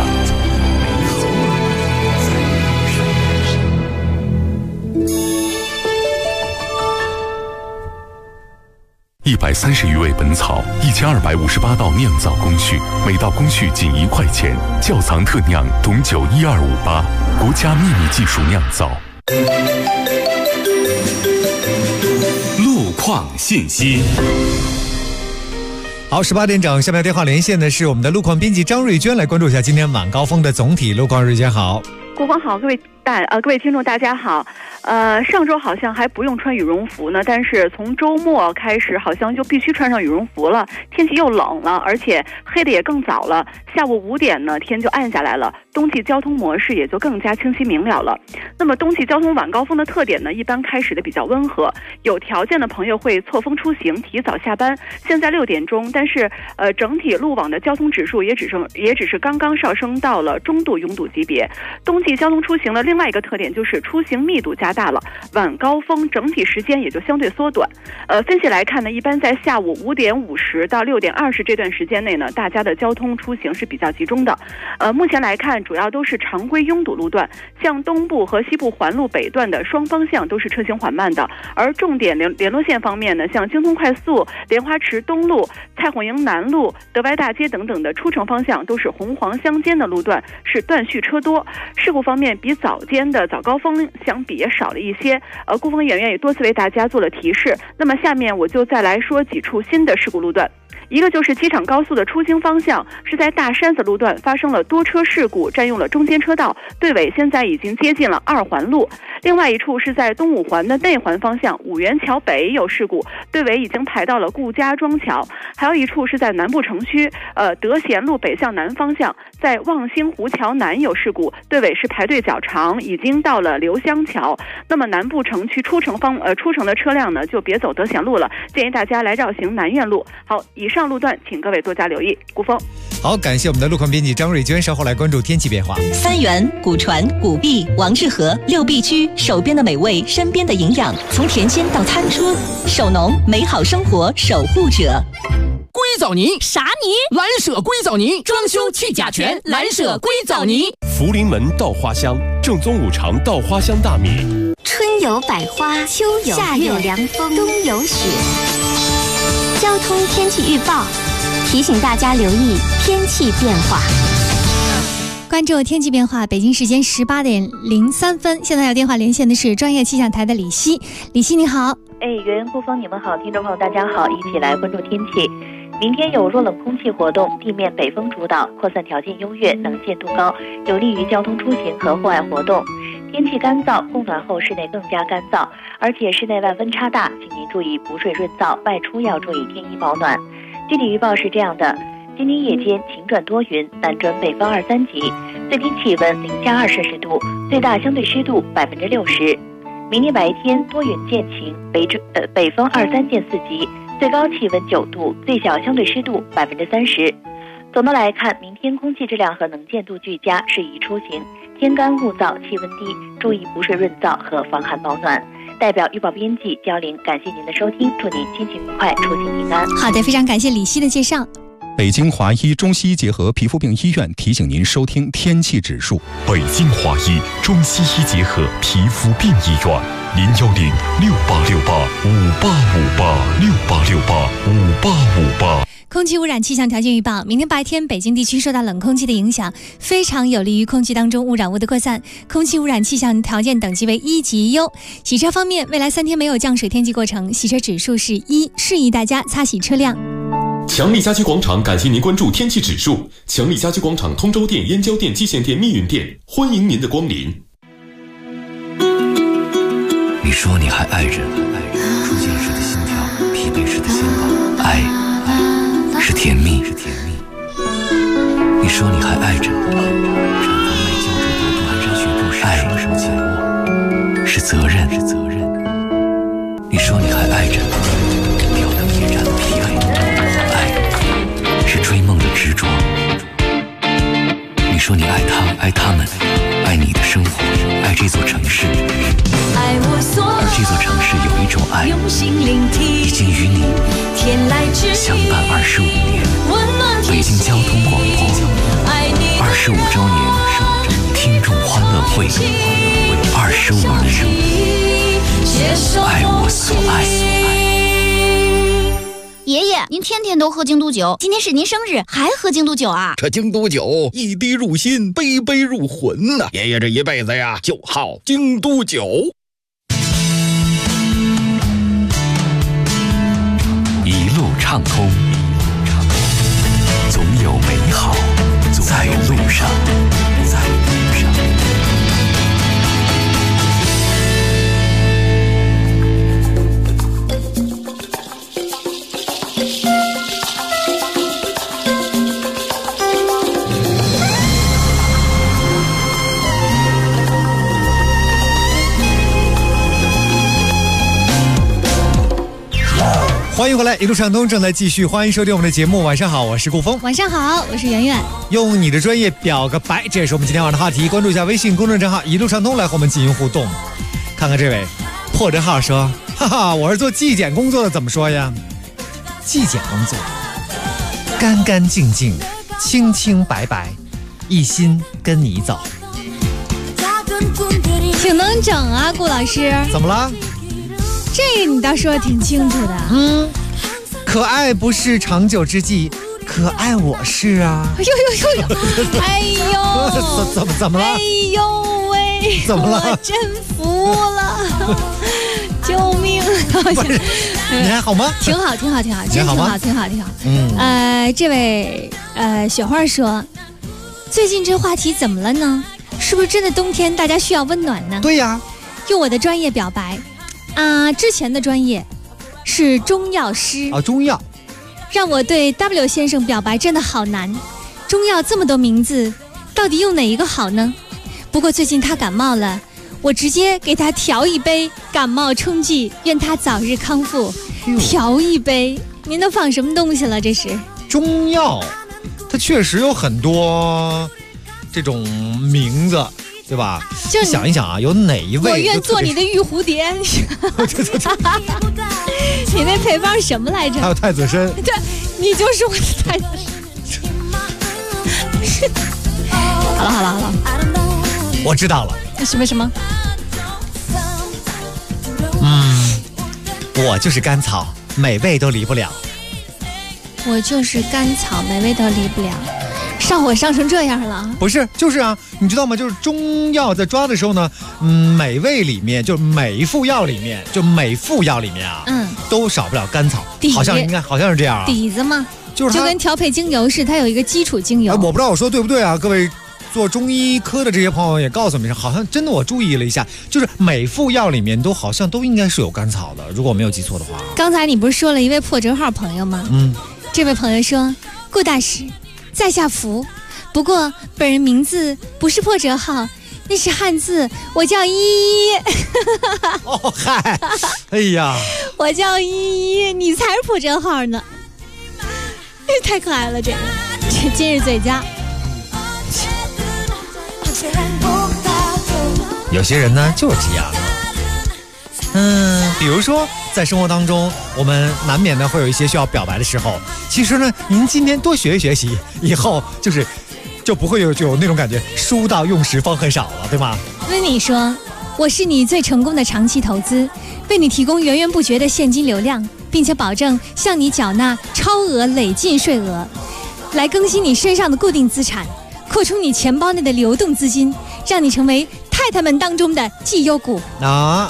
130余味本草，1258道酿造工序，每道工序仅1块钱，窖藏特酿董酒12588，国家秘密技术酿造。 路况信息。 好，18点整，下面电话连线的是我们的路况编辑张瑞娟，来关注一下今天晚高峰的总体路况。瑞娟好。 国光好，各位听众大家好。上周好像还不用穿羽绒服呢，但是从周末开始好像就必须穿上羽绒服了。天气又冷了，而且黑的也更早了。下午5点呢，天就暗下来了，冬季交通模式也就更加清晰明了了。那么冬季交通晚高峰的特点呢，一般开始的比较温和，有条件的朋友会错峰出行，提早下班。现在6点钟，但是整体路网的交通指数也只是刚刚上升到了中度拥堵级别。冬季交通出行的另外一个特点就是出行密度加大了，晚高峰整体时间也就相对缩短。分析来看呢，一般在下午5点50到6点20这段时间内呢，大家的交通出行是比较集中的。目前来看，主要都是常规拥堵路段，像东部和西部环路北段的双方向都是车行缓慢的。而重点联络线方面呢，像京通快速、莲花池东路、蔡闳营南路、德歪大街等等的出城方向都是红黄相间的路段，是断续车多。事故方面比早间的早高峰相比也少了一些。顾峰演员也多次为大家做了提示。那么下面我就再来说几处新的事故路段。一个就是机场高速的出京方向，是在大山子路段发生了多车事故，占用了中间车道，队尾现在已经接近了2环路。另外一处是在东5环的内环方向，五元桥北有事故，队尾已经排到了顾家庄桥。还有一处是在南部城区德贤路北向南方向，在望星湖桥南有事故，队尾是排队较长，已经到了刘香桥。那么南部城区出城的车辆呢，就别走德贤路了，建议大家来绕行南苑路。好，以上路段请各位多加留意。顾峰， 好，感谢我们的路况编辑张瑞娟，稍后来关注天气变化。 三元、古传、古碧、王致和6必居，手边的美味，身边的营养，从甜心到餐桌，手农美好生活守护者。 硅藻泥啥泥？ 蓝舍硅藻泥，装修去甲醛，蓝舍硅藻泥。 福临门稻花香，正宗5常稻花香大米。 春有百花，秋有夏有凉风，冬有雪。交通天气预报提醒大家留意天气变化。 关注天气变化，北京时间18点03分，现在有电话连线的是专业气象台的李希。李希你好。 袁顾峰你们好，听众朋友大家好，一起来关注天气。明天有弱冷空气活动，地面北风主导，扩散条件优越，能见度高，有利于交通出行和户外活动。天气干燥，供暖后室内更加干燥，而且室内外温差大，请您注意补水润燥，外出要注意添衣保暖。具体预报是这样的：今天夜间晴转多云，南转北风2、3级，最低气温0下2摄氏度，最大相对湿度60%。明天白天多云见晴，北风2、3见4级，最高气温9度，最小相对湿度30%。总的来看，明天空气质量和能见度俱佳，适宜出行。天干物燥，气温低，注意补水润燥和防寒保暖。代表预报编辑焦玲，感谢您的收听，祝您心情愉快，出行平安。 好的，非常感谢李希的介绍。 北京华医中西医结合皮肤病医院提醒您收听天气指数。 北京华医中西医结合皮肤病医院，0106868585858，68685858。 空气污染气象条件预报：明天白天，北京地区受到冷空气的影响，非常有利于空气当中污染物的扩散，空气污染气象条件等级为1级优。洗车方面，未来3天没有降水天气过程，洗车指数是1，适宜大家擦洗车辆。 强力家居广场感谢您关注天气指数。强力家居广场通州店、燕郊店、蓟县店、密云店，欢迎您的光临。 你说你还爱着，出现时的心跳，疲惫时的心跳，爱是甜蜜。你说你还爱着，产房外胶质毒蹒跚学步时，爱是紧握，是责任。 台已经与你相伴25年。北京交通广播25周年听众欢乐会，25年，爱我所爱。 爷爷，您天天都喝京都酒，今天是您生日，还喝京都酒啊？ 这京都酒一滴入心，杯杯入魂呐！爷爷这一辈子呀，就好京都酒。 一路畅通，总有美好在路上。 欢迎回来，一路畅通正在继续，欢迎收听我们的节目。晚上好，我是顾峰。 晚上好，我是圆圆。 用你的专业表个白，这也是我们今天晚上的话题。关注一下微信公众账号一路畅通，来和我们进行互动。看看这位破折号说，哈哈，我是做纪检工作的，怎么说呀？纪检工作，干干净净，清清白白，一心跟你走。 挺能整啊，顾老师。 怎么了？ 这你倒说的挺清楚的。 可爱不是长久之计，可爱我是啊。 哎呦， 怎么了？ 哎呦喂， 怎么了？ 我真服了，救命！ 你还好吗？ 挺好，真挺好。这位雪花说，最近这话题怎么了呢？是不是真的冬天大家需要温暖呢？ 对呀， 用我的专业表白。之前的专业是中药师啊，中药让我对 W 先生表白真的好难。中药这么多名字，到底用哪一个好呢？不过最近他感冒了，我直接给他调一杯感冒冲剂，愿他早日康复。调一杯，您都放什么东西了？这是中药，它确实有很多这种名字。对吧？就想一想啊，有哪一位？ 我愿做你的玉蝴蝶。你那配方什么来着？ 还有太子参。 对，你就是我的太子参。好了， 我知道了。 什么？ 我就是甘草，美味都离不了。 我就是甘草，美味都离不了。上火上成这样了？ 不是，就是啊，你知道吗？就是中药在抓的时候呢，美味里面就每副药里面啊，都少不了甘草，好像是这样啊。 底子嘛，就跟调配精油似的，它有一个基础精油。 我不知道我说对不对啊？各位做中医科的这些朋友也告诉我们，好像真的我注意了一下，就是每副药里面好像都应该是有甘草的，如果我没有记错的话。 刚才你不是说了一位破折号朋友吗？这位朋友说，顾大师在下服，不过本人名字不是破折号，那是汉字，我叫依依。 哦嗨，哎呀， 我叫依依，你才是破折号呢。太可爱了，这今日最佳。 有些人呢就是这样。比如说在生活当中，我们难免呢会有一些需要表白的时候。其实呢，您今天多学习，以后就不会有那种感觉，书到用时方恨少了，对吗？ 温妮说，我是你最成功的长期投资，为你提供源源不绝的现金流量，并且保证向你缴纳超额累进税额，来更新你身上的固定资产，扩充你钱包内的流动资金，让你成为太太们当中的绩优股啊。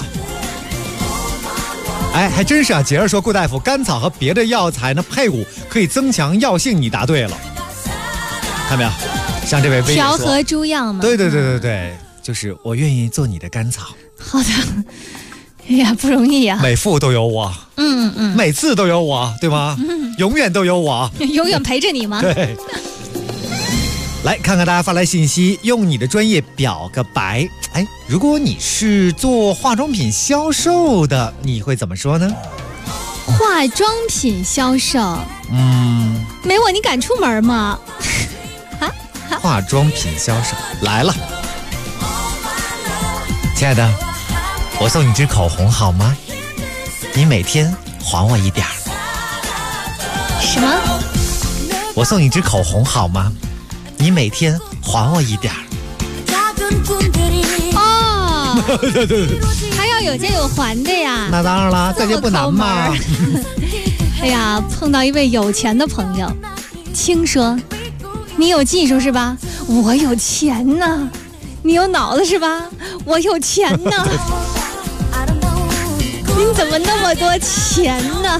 哎，还真是啊！杰儿说，顾大夫，甘草和别的药材呢配伍可以增强药性，你答对了。看没有？像这位微调和诸药嘛。 对，就是我愿意做你的甘草。 好的，哎呀，不容易呀。 每副都有我，每次都有我，对吗？永远都有我， 永远陪着你吗？ 对。来看看大家发来信息，用你的专业表个白。哎，如果你是做化妆品销售的，你会怎么说呢？ 化妆品销售，没我你敢出门吗？ 化妆品销售来了，亲爱的，我送你支口红好吗？ 你每天还我一点儿。 什么？ 我送你支口红好吗？你每天还我一点儿。 哦， 对， 还要有借有还的呀。 那当然了，再借不难嘛。 哎呀，碰到一位有钱的朋友，听说你有技术是吧？我有钱呢。你有脑子是吧？我有钱呢。您怎么那么多钱呢？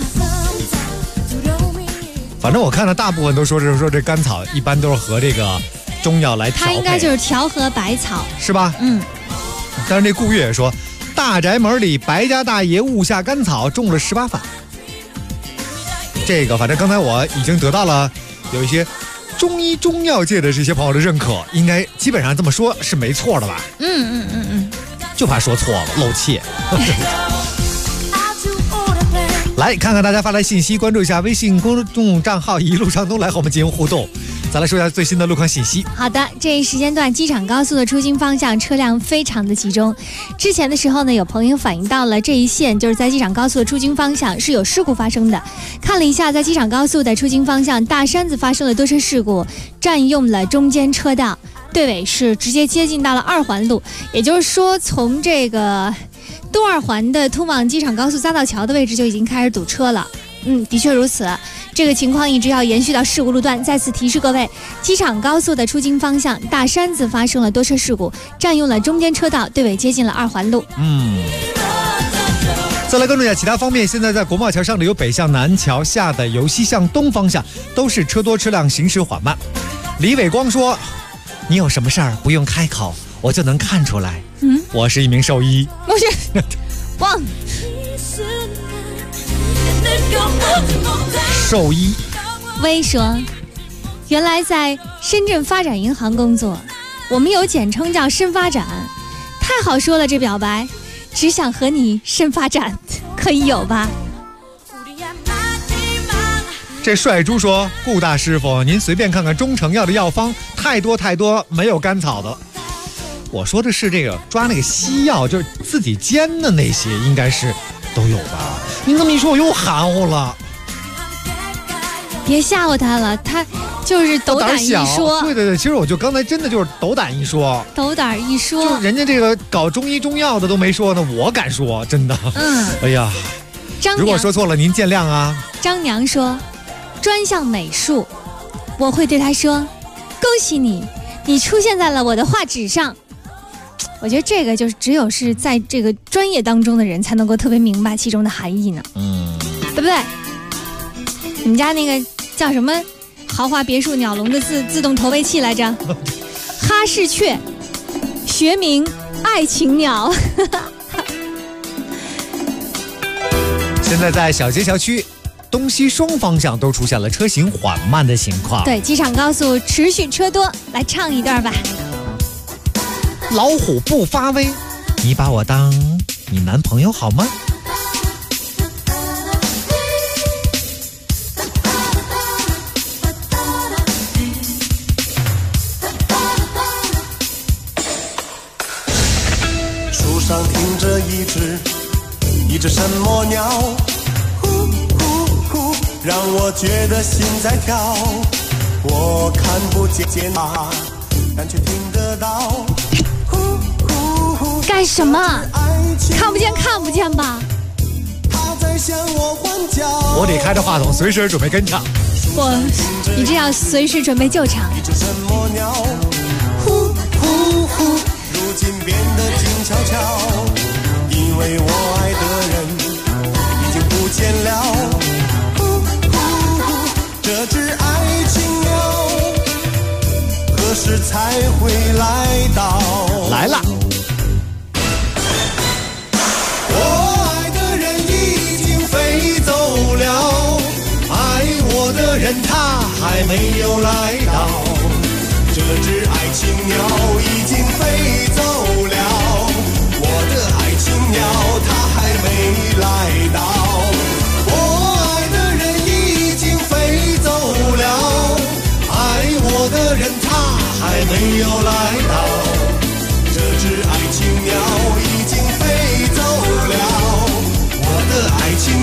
反正我看到大部分都说这甘草一般都是和这个中药来调配， 它应该就是调和百草， 是吧？ 嗯。 但是这顾月也说，大宅门里白家大爷误下甘草，中了18反。这个反正刚才我已经得到了有一些中医中药界的这些朋友的认可，应该基本上这么说是没错的吧？就怕说错了露怯。来看看大家发来信息，关注一下微信公众账号一路畅通，来和我们进行互动。再来说一下最新的路况信息。 好的，这一时间段机场高速的出京方向车辆非常的集中。之前的时候呢，有朋友反映到了这一线就是在机场高速的出京方向是有事故发生的。看了一下，在机场高速的出京方向，大山子发生了多车事故，占用了中间车道，队尾是直接接近到了2环路，也就是说从这个东2环的通往机场高速匝道桥的位置就已经开始堵车了。的确如此，这个情况一直要延续到事故路段。再次提示各位，机场高速的出京方向大山子发生了多车事故，占用了中间车道，队尾接近了2环路。 再来关注一下其他方面，现在在国贸桥上的有北向南桥下的由西向东方向都是车多车辆行驶缓慢。李伟光说，你有什么事儿不用开口我就能看出来，我是一名兽医。 不是汪兽医。 微说，原来在深圳发展银行工作，我们有简称叫深发展，太好说了，这表白只想和你深发展，可以有吧？ 这帅猪说，顾大师傅您随便看看中成药的药方，太多没有甘草的。我说的是这个抓那个西药，就是自己煎的那些，应该是都有吧？您这么一说我又含糊了。 别吓唬他了，他就是斗胆一说。 对，其实我就刚才真的就是斗胆一说，就人家这个搞中医中药的都没说呢，我敢说，真的。哎呀，如果说错了您见谅啊。 张娘说，专项美术，我会对他说，恭喜你，你出现在了我的画纸上。我觉得这个就是只有是在这个专业当中的人才能够特别明白其中的含义呢，对不对？你们家那个叫什么豪华别墅鸟笼的自动投喂器来着？哈士雀，学名爱情鸟。 现在在小街小区东西双方向都出现了车行缓慢的情况。 对，机场高速持续车多，来唱一段吧。 老虎不发威，你把我当你男朋友好吗？ 树上停着一只什么鸟，呼呼呼，让我觉得心在跳。我看不见它，但却听得到。 干什么？看不见吧？ 我得开着话筒，随时准备跟唱。 你这样随时准备就唱。 呼呼呼，如今变得静悄悄，因为我爱的人已经不见了。呼呼呼，这只爱情鸟何时才会来到？ 来了。 人他还没有来到，这只爱情鸟已经飞走了。我的爱情鸟它还没来到，我爱的人已经飞走了，爱我的人他还没有来到，这只爱情鸟已经飞走了。我的爱情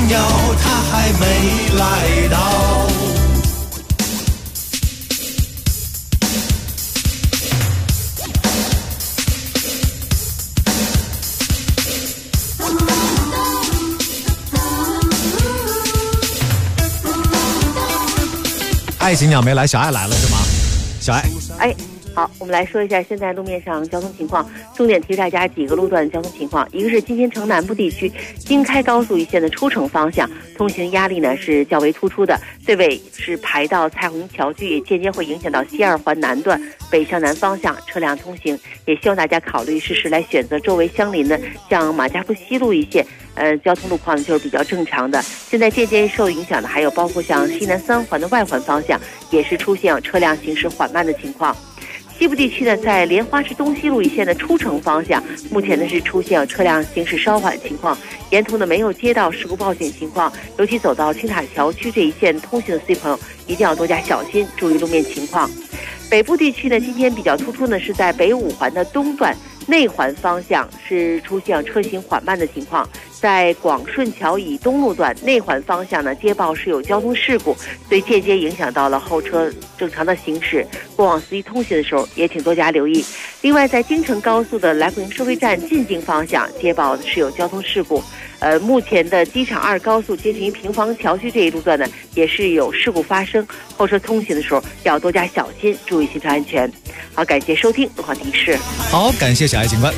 爱情鸟没来，小爱来了是吗？小爱， 好，我们来说一下现在路面上交通情况，重点提大家几个路段交通情况。一个是今天城南部地区京开高速一线的出城方向，通行压力呢是较为突出的，最尾是排到彩虹桥区，也间接会影响到西二环南段北向南方向车辆通行，也希望大家考虑适时来选择周围相邻的像马家铺西路一线。交通路况呢就是比较正常的。现在渐渐受影响的还有包括像西南三环的外环方向，也是出现车辆行驶缓慢的情况。西部地区呢，在莲花池东西路一线的出城方向，目前呢是出现车辆行驶稍缓情况，沿途呢没有接到事故报警情况，尤其走到青塔桥区这一线通行的司机朋友一定要多加小心，注意路面情况。北部地区呢，今天比较突出呢是在北五环的东段内环方向是出现车行缓慢的情况，在广顺桥以东路段内环方向呢接报是有交通事故，所以间接影响到了后车正常的行驶，过往司机通行的时候也请多加留意。另外在京承高速的来福营收费站进京方向接报是有交通事故，目前的机场2高速接近于平房桥区这一路段呢也是有事故发生，后车通行的时候要多加小心，注意行车安全。好，感谢收听路况提示。 好，感谢小爱警官。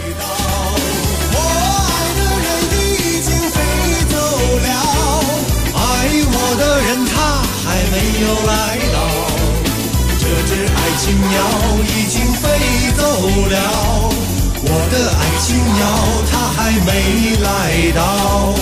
爱我的人他还没有来到，这只爱情鸟已经飞走了，我的爱情鸟它还没来到。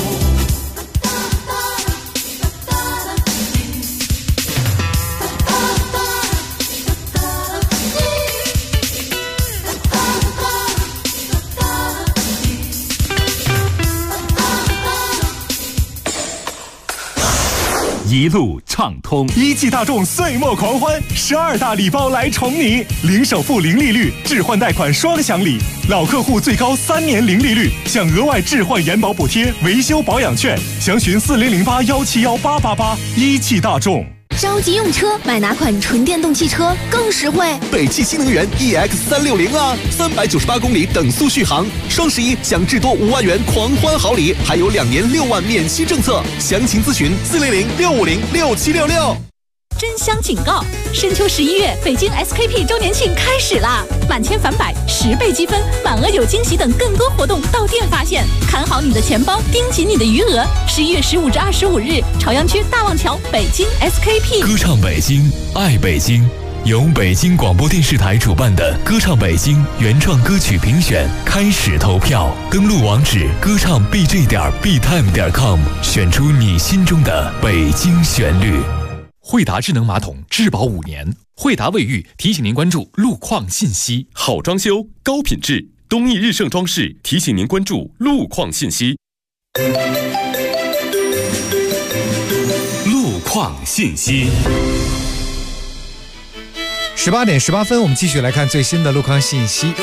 一路畅通，一汽大众岁末狂欢，12大礼包来宠你，零首付零利率，置换贷款双享礼，老客户最高3年零利率，享额外置换延保补贴、维修保养券，详询4008171888。一汽大众。 着急用车，买哪款纯电动汽车更实惠？ 北汽新能源 EX360啊，398公里等速续航，双11享至多5万元狂欢好礼，还有2年6万免息政策，详情咨询400-650-6766。 真香警告！深秋11月，北京 SKP 周年庆开始啦！满千返百，10倍积分，满额有惊喜等更多活动到店发现。看好你的钱包，盯紧你的余额。11月15至25日，朝阳区大望桥，北京 SKP。 歌唱北京，爱北京。由北京广播电视台主办的歌唱北京原创歌曲评选开始投票，登录网址歌唱 bj.btime.com， 选出你心中的北京旋律。 惠达智能马桶质保5年，惠达卫浴提醒您关注路况信息。 好装修，高品质，东义日盛装饰提醒您关注路况信息。路况信息。 18点18分，我们继续来看最新的路况信息。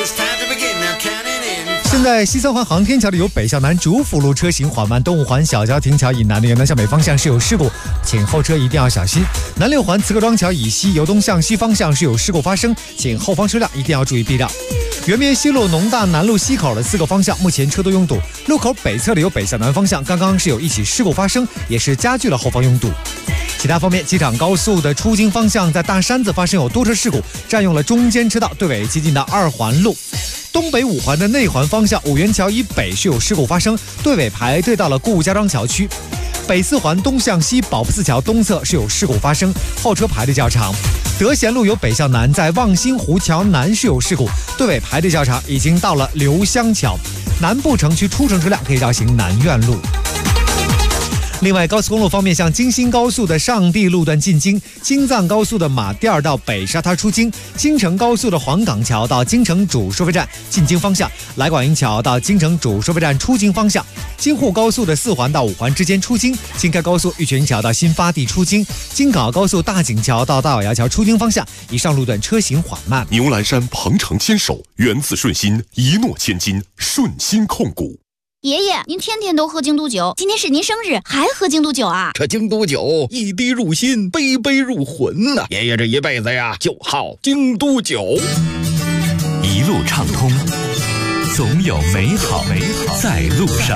现在西三环航天桥的由北向南主辅路车行缓慢，东五环小桥亭桥以南的由南向北方向是有事故，请后车一定要小心。南六环慈各庄桥以西由东向西方向是有事故发生，请后方车辆一定要注意避让。圆明西路农大南路西口的4个方向目前车多拥堵，路口北侧的由北向南方向刚刚是有一起事故发生，也是加剧了后方拥堵。其他方面，机场高速的出京方向在大山子发生有多车事故，占用了中间车道，对尾接近到2环路。东北五环的内环方向五元桥以北是有事故发生，队尾排队到了顾家庄桥区。北四环东向西宝福寺桥东侧是有事故发生，后车排队较长。德贤路由北向南在望星湖桥南是有事故，队尾排队较长，已经到了刘香桥。南部城区出城车辆可以绕行南苑路。另外，高速公路方面，像京新高速的上地路段进京，京藏高速的马甸到北沙滩出京，京承高速的黄岗桥到京承主收费站进京方向，来广营桥到京承主收费站出京方向，京沪高速的4环到5环之间出京，京开高速玉泉桥到新发地出京，京港澳高速大井桥到大咬牙桥出京方向，以上路段车行缓慢。 牛栏山鹏程牵手，源自顺心，一诺千金，顺心控股。 爷爷，您天天都喝京都酒，今天是您生日，还喝京都酒啊？ 这京都酒一滴入心，杯杯入魂呐！爷爷这一辈子呀，就好京都酒。 一路畅通，总有美好在路上。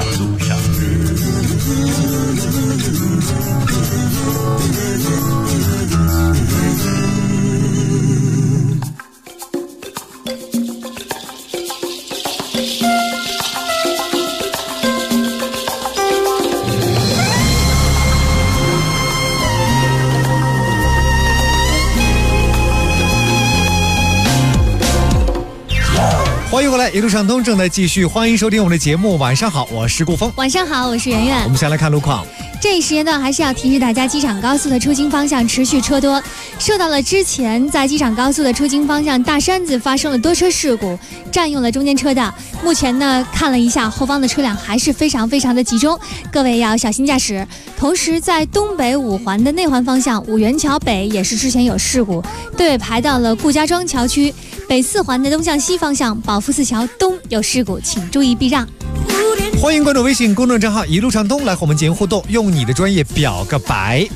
过来，一路畅通正在继续，欢迎收听我们的节目。晚上好，我是顾峰。 晚上好，我是圆圆。 我们先来看路况。 这一时间段还是要提示大家，机场高速的出京方向持续车多，受到了之前在机场高速的出京方向大山子发生了多车事故，占用了中间车道。目前呢，看了一下后方的车辆还是非常的集中，各位要小心驾驶。同时，在东北五环的内环方向，五元桥北也是之前有事故，队尾排到了顾家庄桥区。北四环的东向西方向，保福寺桥东有事故，请注意避让。 欢迎关注微信公众账号一路畅通，来和我们进行互动，用你的专业表个白。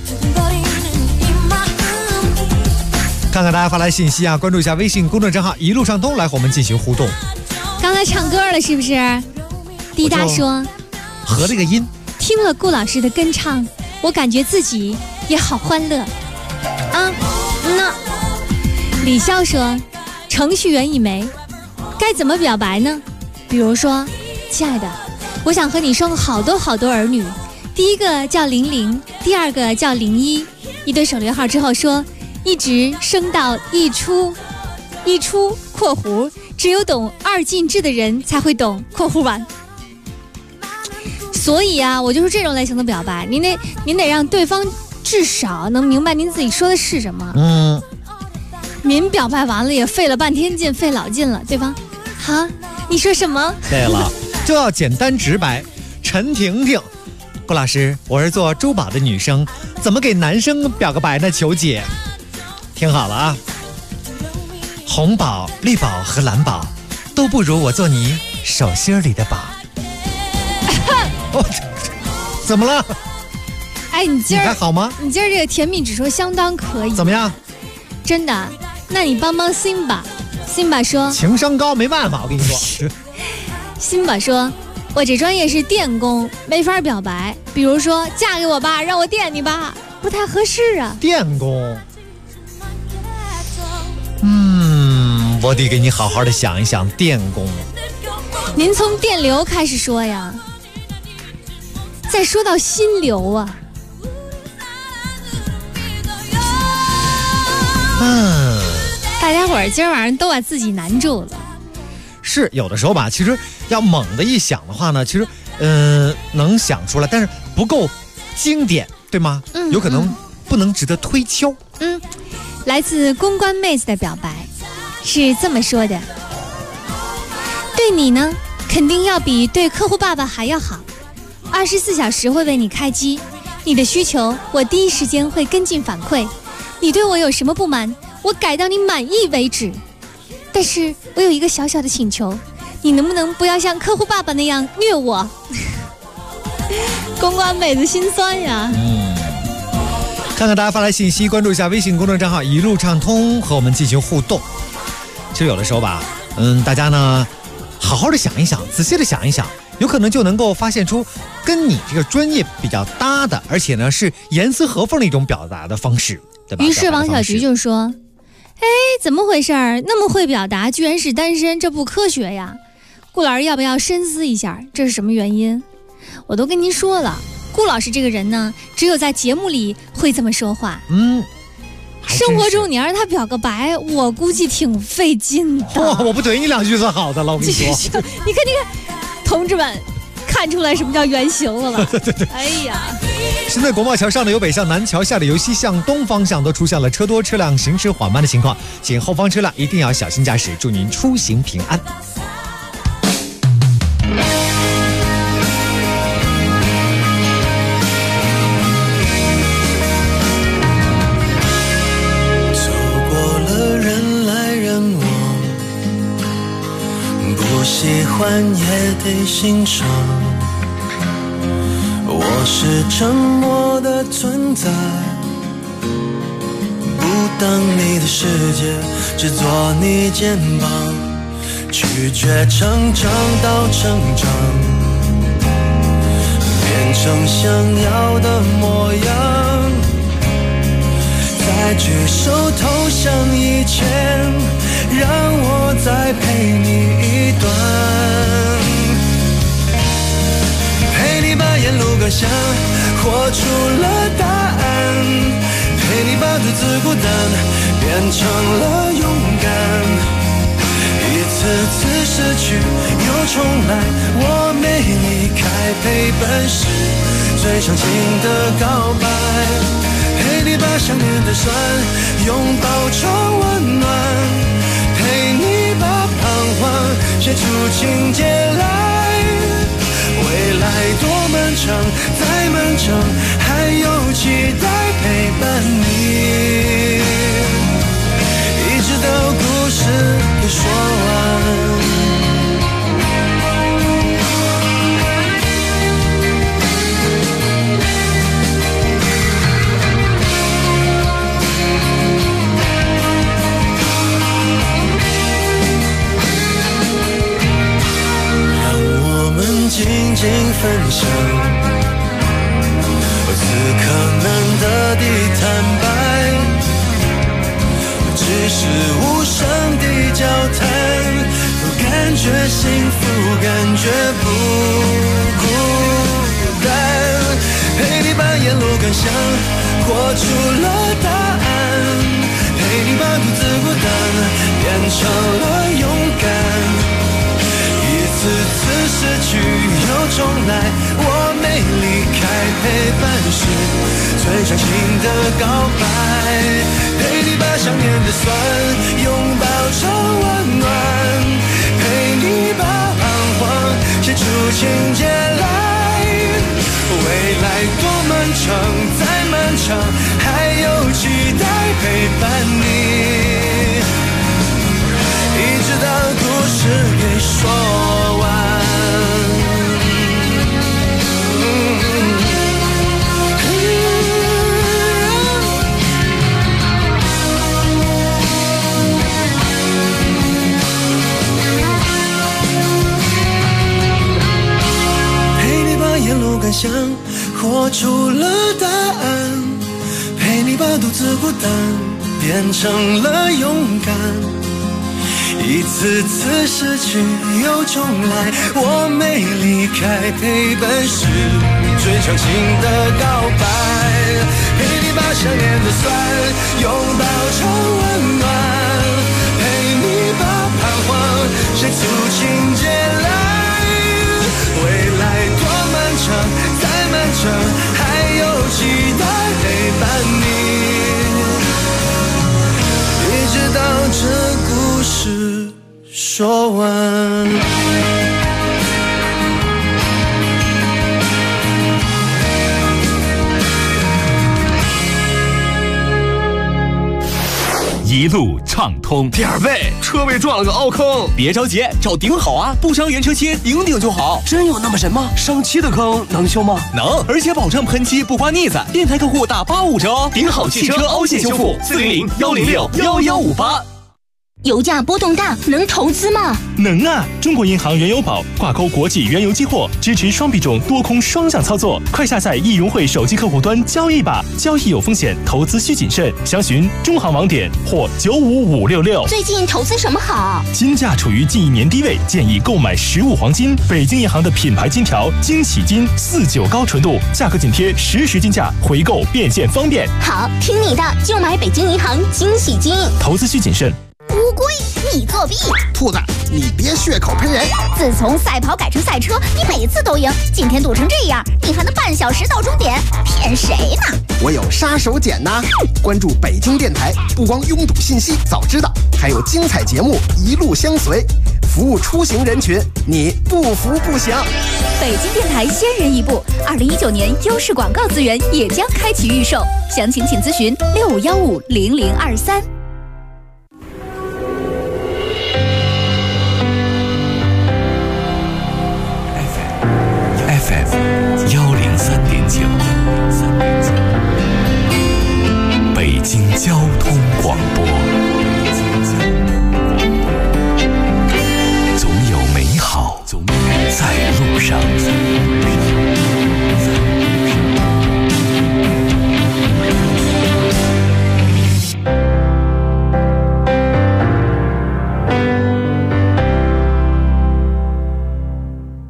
看看大家发来信息啊，关注一下微信公众账号一路畅通，来和我们进行互动。 刚才唱歌了是不是？滴答说合了个音， 听了顾老师的跟唱，我感觉自己也好欢乐啊。那李潇说程序员一枚，该怎么表白呢？比如说，亲爱的，我想和你生好多儿女，第一个叫00，第二个叫01，一堆省略号之后说，一直生到一出括弧，只有懂二进制的人才会懂括弧完。所以啊，我就是这种类型的表白，您得让对方至少能明白您自己说的是什么。您表白完了也费了半天劲，费老劲了，对方哈，你说什么？ 对了，就要简单直白。陈婷婷，顾老师，我是做珠宝的女生，怎么给男生表个白呢？求解。听好了啊，红宝、绿宝和蓝宝都不如我做你手心里的宝。怎么了？ 哎，你今儿还好吗？ 你今儿这个甜蜜指数相当可以。 怎么样？ 真的？那你帮 Simba 说情商高，没办法，我跟你说。 Simba 说，我这专业是电工，没法表白，比如说嫁给我吧，让我电你吧，不太合适啊。 电工，我得给你好好的想一想。电工， 您从电流开始说呀，再说到心流啊。大家伙儿今儿晚上都把自己难住了。 是有的时候吧，其实要猛的一想的话呢，其实能想出来，但是不够经典，对吗？有可能不能值得推敲。 来自公关妹子的表白是这么说的：对你呢，肯定要比对客户爸爸还要好，24小时会为你开机，你的需求我第一时间会跟进反馈，你对我有什么不满，我改到你满意为止。但是我有一个小小的请求，你能不能不要像客户爸爸那样虐我？公关妹子心酸呀。 看看大家发来信息，关注一下微信公众账号一路畅通，和我们进行互动。其实有的时候吧，大家呢好好的想一想，仔细的想一想，有可能就能够发现出跟你这个专业比较搭的，而且呢是严丝合缝的一种表达的方式，对吧？ 于是王小菊就说，怎么回事儿？那么会表达，居然是单身，这不科学呀！顾老师要不要深思一下，这是什么原因？我都跟您说了，顾老师这个人呢，只有在节目里会这么说话。生活中你要让他表个白，我估计挺费劲的。 我不怼你两句算好的了，我跟你说。 你看，同志们，看出来什么叫原型了吧？ 对。 哎呀！ 现在国贸桥上的由北向南，桥下的由西向东方向都出现了车多车辆行驶缓慢的情况，请后方车辆一定要小心驾驶，祝您出行平安。 走过了人来人往，不喜欢也得欣赏，我是沉默的存在，不当你的世界，只做你肩膀，拒绝成长到成长，变成想要的模样，在举手投降以前，让我再陪你一段，陪你把沿路感想活出了答案，陪你把独自孤单变成了勇敢，一次次次失去又重来，我没离开，陪伴是最长情的告白。陪你把想念的酸拥抱成温暖，陪你把彷徨写出情节来。未来多漫长，再漫长，还有期待陪伴你，一直到故事给说完。静静分享，此刻难得的坦白，只是无声的交谈，都感觉幸福，感觉不孤单。陪你把沿路感想活出了答案，陪你把独自孤单变成了勇敢。一次次失去又重来，我没离开，陪伴是最长情的告白。陪你把想念的酸拥抱成温暖，陪你把彷徨写出情节来。未来多漫长，再漫长，还有期待陪伴你，一直到故事给说完。陪你把沿路感想活出了答案，陪你把独自孤单变成了勇敢。一次次失去又重来，我没离开，陪伴是最长情的告白。陪你把想念的酸拥抱成温暖，陪你把彷徨写出情节来。未来多漫长，再漫长，还有期待陪伴你，一直到这故事说完。 一路畅通。 点儿背，车位撞了个凹坑，别着急，找顶好啊，不伤原车漆，顶就好。真有那么神吗？上漆的坑能修吗？能，而且保证喷漆不刮腻子。电台客户打85折哦。顶好汽车凹陷修复，400-106-1158。 油价波动大，能投资吗？ 能啊！中国银行原油宝挂钩国际原油期货，支持双币种多空双向操作。快下载易融汇手机客户端交易吧，交易有风险，投资需谨慎。详询中行网点或95566。 最近投资什么好？ 金价处于近1年低位，建议购买15黄金。北京银行的品牌金条惊喜金49高纯度，价格紧贴实时金价，回购变现方便。 好，听你的，就买北京银行惊喜金。 投资需谨慎。 乌龟，你作弊！ 兔子，你别血口喷人！ 自从赛跑改成赛车，你每次都赢，今天赌成这样，你还能半小时到终点，骗谁呢？ 我有杀手锏呐！关注北京电台，不光拥堵信息早知道，还有精彩节目一路相随，服务出行人群，你不服不行。 北京电台先人一步，2019年优势广告资源也将开启预售，详情请咨询65150023。 北京交通广播，总有美好在路上。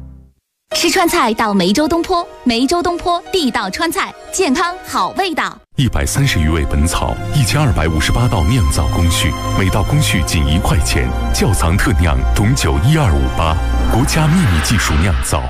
吃川菜到梅州东坡，梅州东坡地道川菜，健康好味道。 130余味本草，1258道酿造工序，每道工序仅1块钱，窖藏特酿董酒12588，国家秘密技术酿造。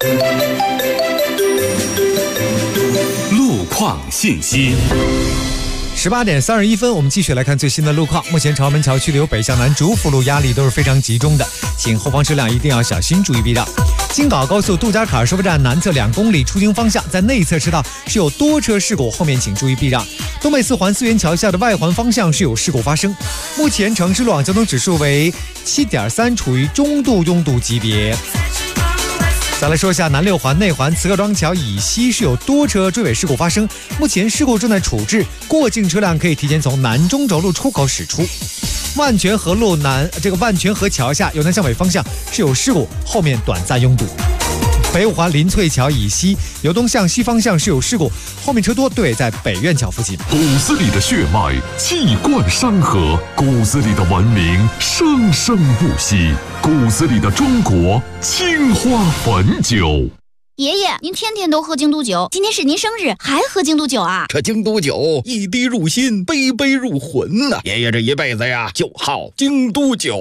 路况信息。 18点31分，我们继续来看最新的路况。目前朝门桥区流北向南主辅路压力都是非常集中的，请后方车辆一定要小心，注意避让。京港高速杜家坎收费站南侧2公里出京方向，在内侧车道是有多车事故，后面请注意避让。东北四环思源桥下的外环方向是有事故发生，目前城市路网交通指数为7.3，处于中度拥堵级别。再来说一下南6环内环慈各庄桥以西是有多车追尾事故发生，目前事故正在处置，过境车辆可以提前从南中轴路出口驶出。万泉河路万泉河桥下由南向北方向是有事故，后面短暂拥堵。北5环临翠桥以西由东向西方向是有事故，后面车多，对尾在北苑桥附近。 骨子里的血脉气贯山河，骨子里的文明生生不息，骨子里的中国青花汾酒。 爷爷，您天天都喝京都酒，今天是您生日，还喝京都酒啊？ 这京都酒一滴入心，杯杯入魂呐！爷爷这一辈子呀，就好京都酒。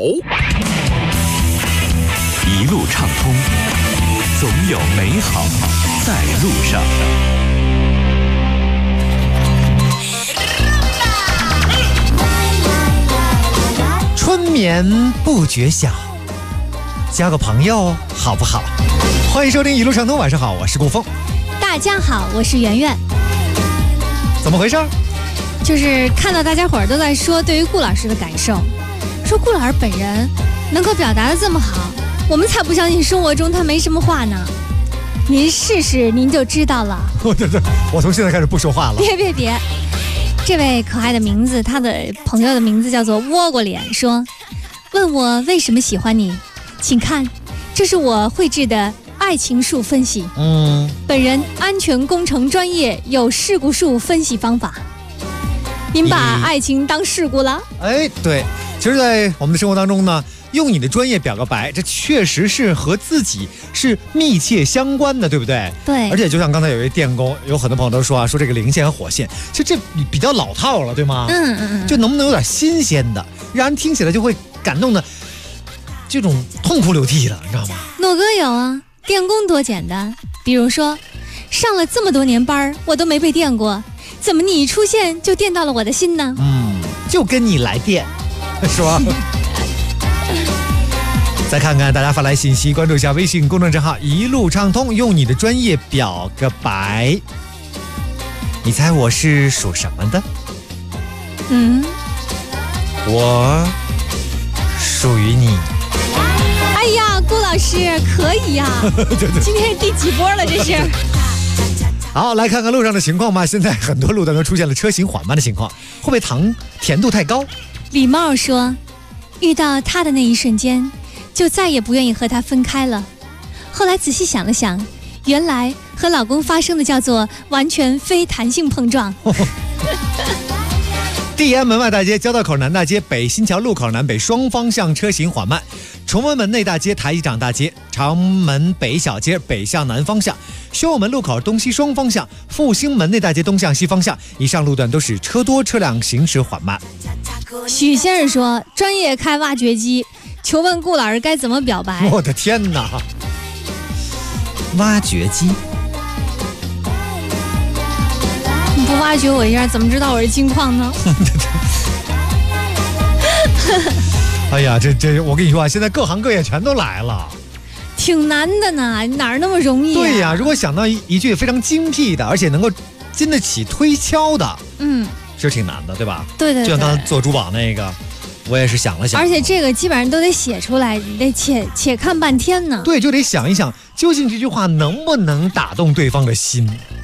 一路畅通，总有美好在路上。 春眠不觉晓，交个朋友好不好？欢迎收听一路畅通，晚上好，我是顾峰。 大家好，我是圆圆。 怎么回事？ 就是看到大家伙儿都在说对于顾老师的感受，说顾老师本人能够表达得这么好，我们才不相信生活中他没什么话呢。您试试您就知道了。 我从现在开始不说话了。 别，这位可爱的名字，他的朋友的名字叫做倭瓜脸，说问我为什么喜欢你，请看，这是我绘制的爱情树分析。本人安全工程专业，有事故树分析方法。您把爱情当事故了？ 哎，对，其实在我们的生活当中呢，用你的专业表个白，这确实是和自己是密切相关的，对不对？ 对。 而且就像刚才有一位电工，有很多朋友都说说这个零线和火线，其实这比较老套了，对吗？就能不能有点新鲜的，让人听起来就会感动的这种痛哭流涕了，你知道吗？ 诺哥有啊，电工多简单，比如说上了这么多年班，我都没被电过，怎么你一出现就电到了我的心呢？ 就跟你来电，是吧？再看看大家发来信息，关注一下微信公众账号一路畅通，用你的专业表个白。你猜我是属什么的？我属于你。 哎呀，顾老师可以呀！今天是第几波了？这是。 好，来看看路上的情况吧。现在很多路段都出现了车行缓慢的情况，会不会糖甜度太高？ 李茂说，遇到他的那一瞬间，就再也不愿意和他分开了。后来仔细想了想，原来和老公发生的叫做完全非弹性碰撞。 地安门外大街、交道口南大街、北新桥路口南北双方向车行缓慢。崇文门内大街、台一长大街、长门北小街北向南方向，宣武门路口东西双方向，复兴门内大街东向西方向，以上路段都是车多，车辆行驶缓慢。 许先生说，专业开挖掘机，求问顾老师该怎么表白？ 我的天哪！挖掘机， 你不挖掘我一下，怎么知道我是金矿呢？ 哎呀，这我跟你说啊，现在各行各业全都来了， 挺难的呢，哪儿那么容易啊？ 对呀，如果想到一句非常精辟的，而且能够经得起推敲的，其实挺难的，对吧？ 对， 就像刚才做珠宝那个，我也是想了想， 而且这个基本上都得写出来，你得且看半天呢。 对，就得想一想，究竟这句话能不能打动对方的心？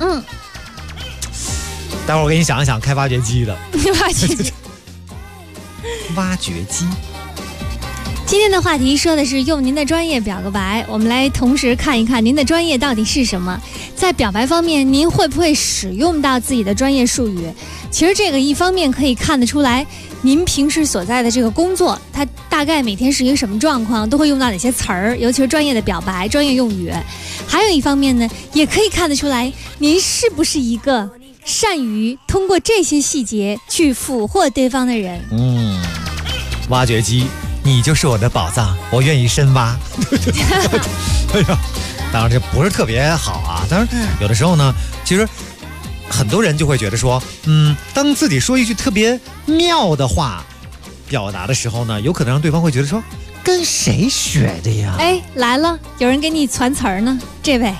待会儿我给你想一想，开挖掘机的挖掘机， 挖掘机。 今天的话题说的是用您的专业表个白，我们来同时看一看您的专业到底是什么。在表白方面，您会不会使用到自己的专业术语？其实这个一方面可以看得出来，您平时所在的这个工作，它大概每天是一个什么状况，都会用到哪些词儿，尤其是专业的表白、专业用语。还有一方面呢，也可以看得出来，您是不是一个善于通过这些细节去俘获对方的人。 挖掘机，你就是我的宝藏，我愿意深挖。哎呀，当然这不是特别好啊。当然有的时候呢，其实很多人就会觉得说，当自己说一句特别妙的话表达的时候呢，有可能让对方会觉得说，跟谁学的呀？ 哎，来了，有人给你传词儿呢，这位，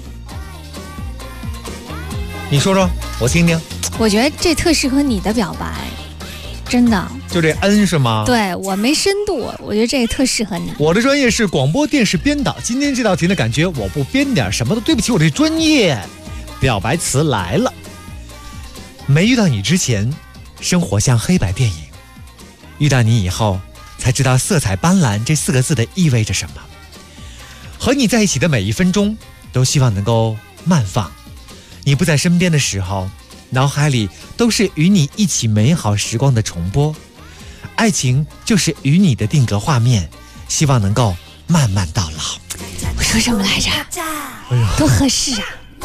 你说说，我听听。 我觉得这特适合你的表白，真的。 就这恩是吗？ 对，我没深度，我觉得这个特适合你。 我的专业是广播电视编导，今天这道题的感觉我不编点什么都对不起我这专业。表白词来了。没遇到你之前，生活像黑白电影；遇到你以后，才知道色彩斑斓这4个字的意味着什么。和你在一起的每一分钟，都希望能够慢放。你不在身边的时候，脑海里都是与你一起美好时光的重播。爱情就是与你的定格画面，希望能够慢慢到老。 我说什么来着？多合适啊！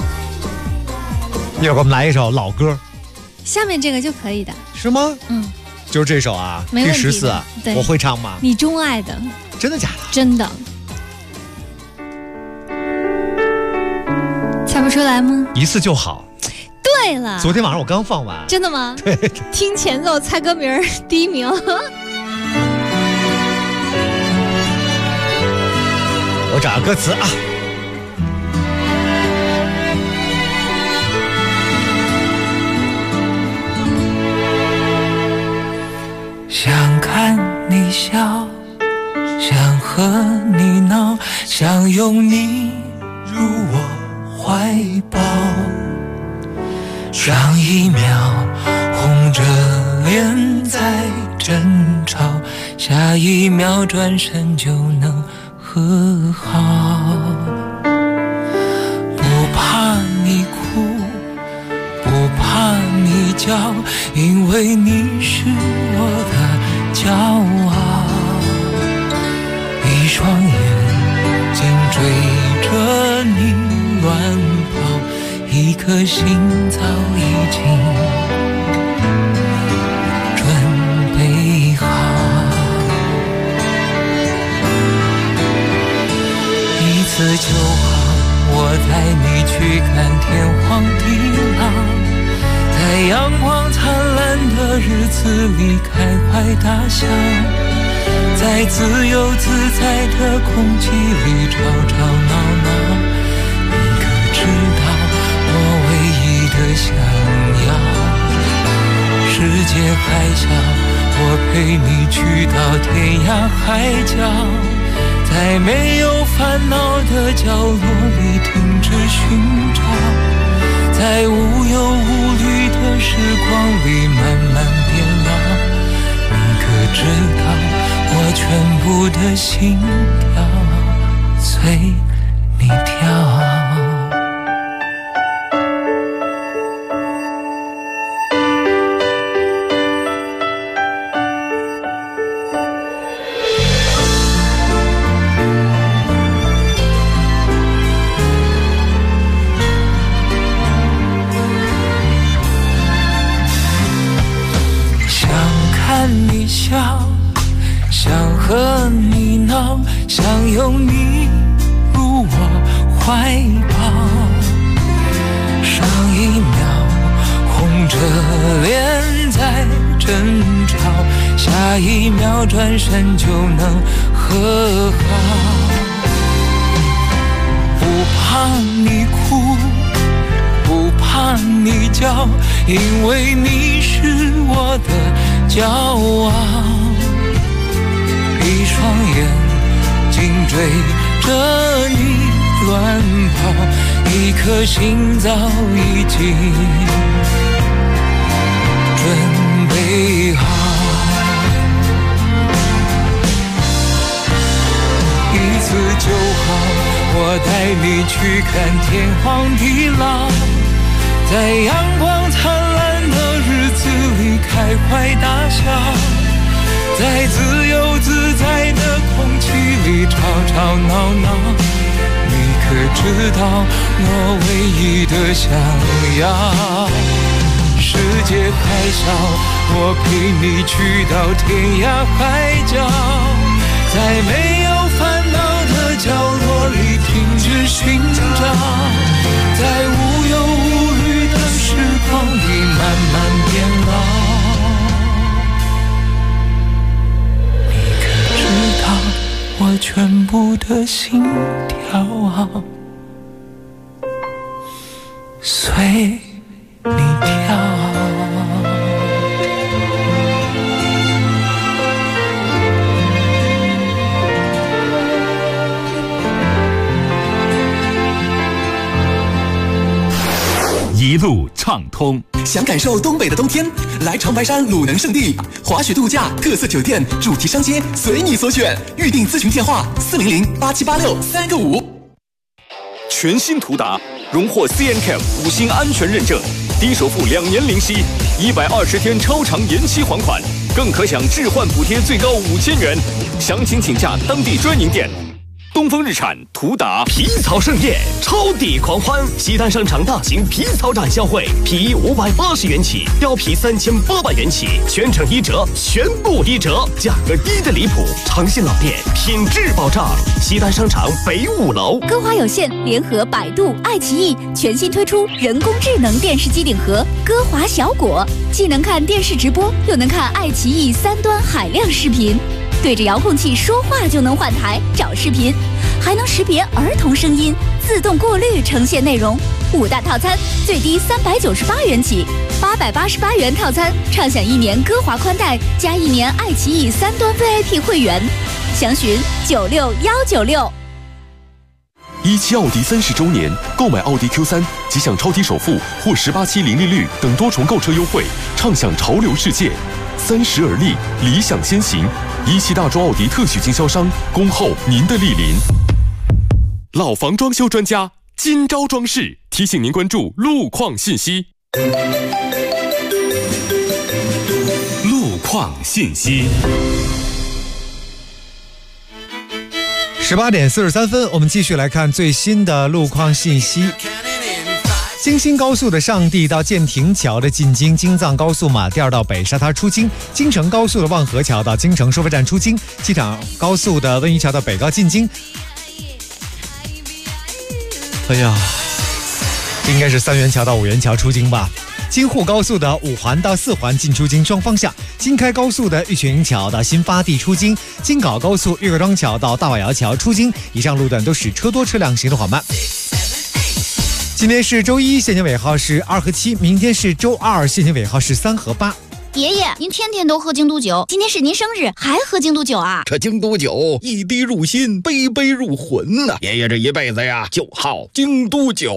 一会儿给我们来一首老歌， 下面这个就可以的， 是吗？就是这首啊，第14，我会唱吗？ 你钟爱的， 真的假的？ 真的。猜不出来吗？ 一次就好。 对了， 昨天晚上我刚放完。 真的吗？ 对， 听前奏猜歌名第一名。 我找个歌词啊。 想看你笑，想和你闹，想拥你入我怀抱。上一秒红着脸在争吵，下一秒转身就能和好。不怕你哭，不怕你叫，因为你是我的骄傲。一双眼睛追着你乱跑，一颗心早已经准备好。一次就好，我带你去看天荒地老，在阳光灿烂的日子里开怀大笑，在自由自在的空气里吵吵闹闹。你可知道我唯一的想要，世界还小，我陪你去到天涯海角，在没有烦恼的角落里停止寻找，在无忧无虑的时光里慢慢变老。你可知道我全部的心跳随你跳。你笑，想和你闹，想拥你入我怀抱。上一秒红着脸在争吵，下一秒转身就能和好。不怕你哭，不怕你叫，因为你是我的骄傲。一双眼睛追着你乱跑，一颗心早已经准备好。一次就好，我带你去看天荒地老，在阳光灿烂的日子里开怀大笑，在自由自在的空气里吵吵闹闹。你可知道我唯一的想要， 界海角，我陪你去到天涯海角，在没有烦恼的角落里停止寻找，在无忧无虑的时光里慢慢变老。你可知道我全部的心跳啊，随你跳。 一路畅通。 想感受东北的冬天，来长白山鲁能胜地滑雪度假特色酒店主题商街，随你所选。预订咨询电话400-8786-3个5。 全新途达荣获 CNCAP 5星安全认证，低首付2年零息，120天超长延期还款，更可享置换补贴最高5000元。详情请假当地专营店。东风日产途达皮草盛宴，超抵狂欢！西单商场大型皮草展销会，皮衣580元起，貂皮3800元起，全程1折，全部1折，价格低的离谱。诚信老店，品质保障。西单商场北5楼。 歌华有线联合百度、爱奇艺全新推出人工智能电视机顶盒歌华小果，既能看电视直播，又能看爱奇艺3端海量视频。对着遥控器说话就能换台找视频，还能识别儿童声音，自动过滤呈现内容。5大套餐最低398元起，888元套餐畅享1年歌华宽带加1年爱奇艺3端 VIP 会员，详询96196。 17奥迪30周年，购买奥迪 Q3 即享超低首付或18期零利率等多重购车优惠，畅享潮流世界。30而立，理想先行。17大中奥迪特许经销商，恭候您的莅临。老房装修专家金招装饰提醒您关注路况信息。路况信息。 18点43分，我们继续来看最新的路况信息。京新高速的上地到建亭桥的进京，京藏高速马甸到北沙滩出京，京承高速的望河桥到京承收费站出京，机场高速的温榆桥到北高进京。哎呀，应该是3元桥到5元桥出京吧。京沪高速的5环到4环进出京双方向，京开高速的玉泉营桥到新发地出京，京搞高速岳各庄桥到大瓦窑桥出京，以上路段都是车多车辆行驶缓慢。今天是周一，现金尾号是2和7，明天是周二，现金尾号是3和8。 爷爷，您天天都喝京都酒，今天是您生日，还喝京都酒啊？ 这京都酒一滴入心，杯杯入魂呐！爷爷这一辈子呀，就好京都酒。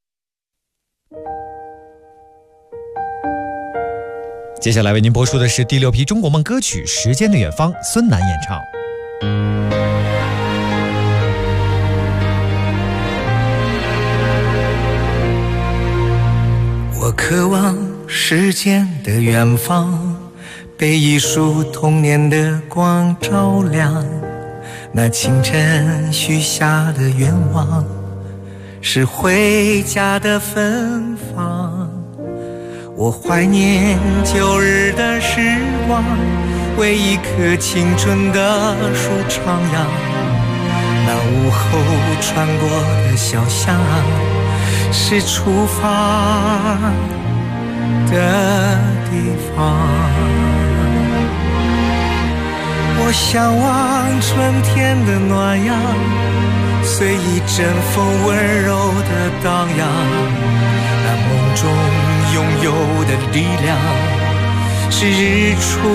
接下来为您播出的是第6批中国梦歌曲《时间的远方》，孙楠演唱。 我渴望时间的远方，被一束童年的光照亮。那清晨许下的愿望，是回家的芬芳。我怀念旧日的时光，为一棵青春的树徜徉。那午后穿过的小巷，是出发的地方。我向往春天的暖阳，随一阵风温柔的荡漾。那梦中拥有的力量，是日出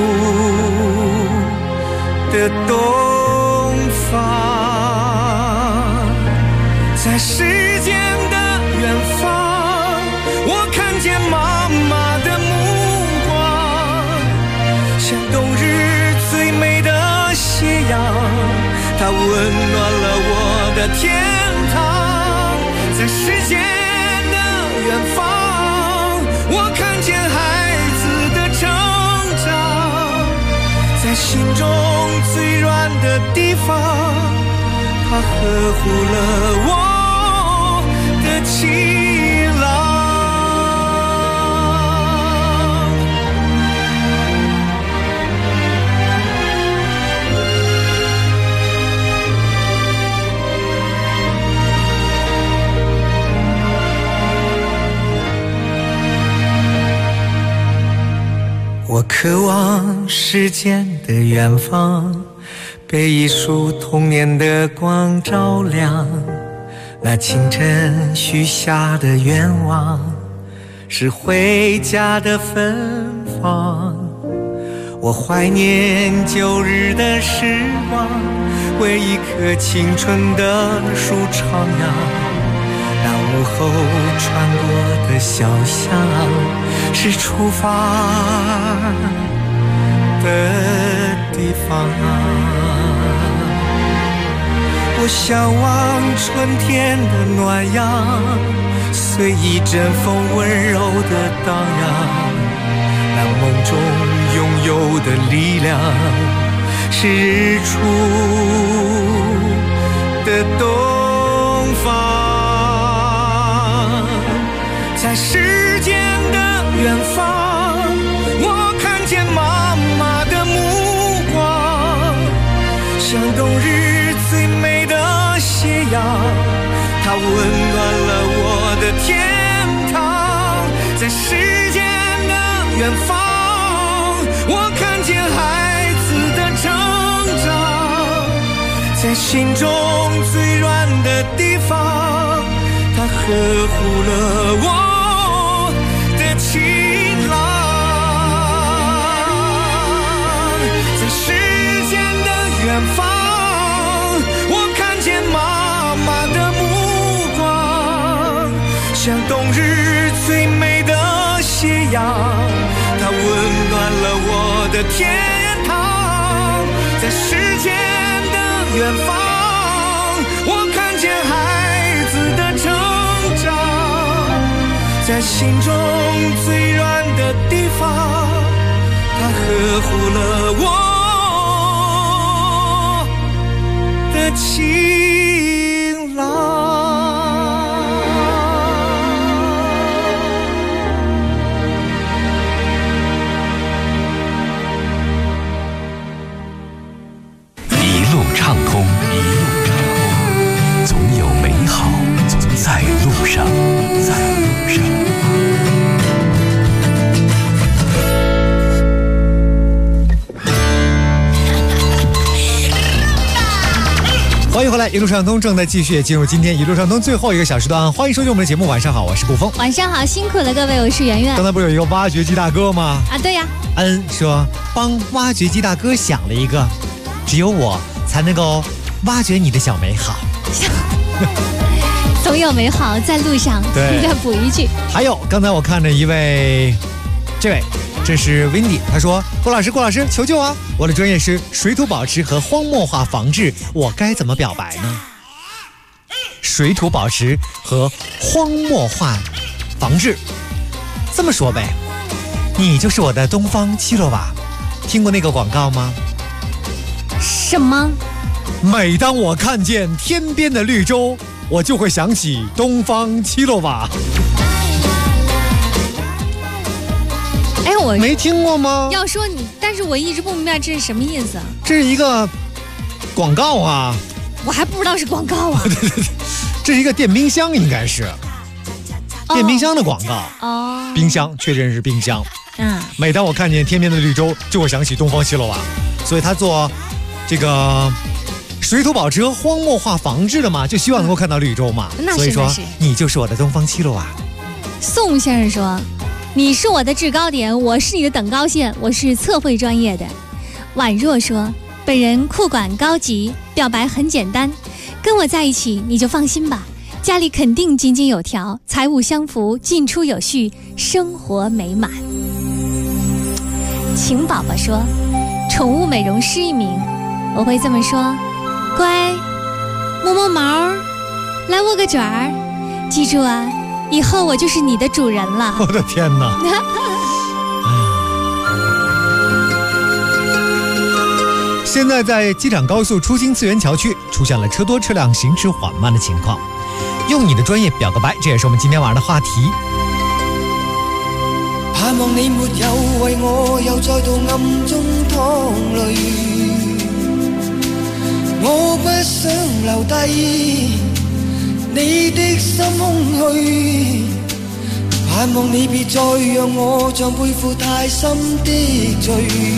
的东方。在时间的远方，我看见妈妈的目光，像冬日最美的斜阳，它温暖了我的天堂。在时间的远方，我看见孩子的成长，在心中最软的地方，它呵护了我的气囊。 渴望时间的远方，被一束童年的光照亮。那清晨许下的愿望，是回家的芬芳。我怀念旧日的时光，为一棵青春的树徜徉。那午后穿过的小巷，是出发的地方啊。我向往春天的暖阳，随一阵风温柔的荡漾。那梦中拥有的力量，是日出的东方。在时间的远方，我看见妈妈的目光，像冬日最美的斜阳，它温暖了我的天堂。在时间的远方，我看见孩子的成长，在心中最软的地方，它呵护了我的晴朗。在时间的远方，我看见妈妈的目光，像冬日最美的斜阳，它温暖了我的天堂。在时间的远方，我看见孩子的成长，在心中最软的地方，它呵护了我的晴朗。 一路畅通，总有美好在路上， 欢迎回来，一路畅通正在继续进入今天一路畅通最后一个小时段，欢迎收听我们的节目。晚上好，我是布风。 晚上好，辛苦了各位，我是圆圆。 刚才不是有一个挖掘机大哥吗？ 啊，对呀。 说帮挖掘机大哥想了一个，只有我才能够挖掘你的小美好。 总有美好在路上，应该补一句。 还有，刚才我看着一位，这是 Wendy， 他说：郭老师，求救啊！我的专业是水土保持和荒漠化防治，我该怎么表白呢？水土保持和荒漠化防治，这么说呗，你就是我的东方七洛瓦，听过那个广告吗？ 什么？ 每当我看见天边的绿洲，我就会想起东方七洛瓦。 哎，我没听过吗？ 要说你，但是我一直不明白这是什么意思。 这是一个广告啊， 我还不知道是广告啊。 这是一个电冰箱，应该是电冰箱的广告。 哦， 冰箱确认是冰箱。每当我看见天边的绿洲，就会想起东方七洛瓦，所以他做这个水土保持和荒漠化防治的嘛，就希望能够看到绿洲嘛。所以说你就是我的东方七洛瓦。 宋先生说，你是我的制高点，我是你的等高线，我是测绘专业的。婉若说，本人酷管高级，表白很简单，跟我在一起你就放心吧，家里肯定井井有条，财务相符，进出有序，生活美满。晴宝宝说，宠物美容师一名，我会这么说，乖，摸摸毛，来握个爪儿，记住啊，以后我就是你的主人了。 我的天哪！现在在机场高速出京次元桥区出现了车多车辆行驶缓慢的情况，用你的专业表个白，这也是我们今天晚上的话题。 盼望你没有为我又再度暗中淌泪，我不想留低你的心空虚， 盼望你別再讓我像背負太深的罪，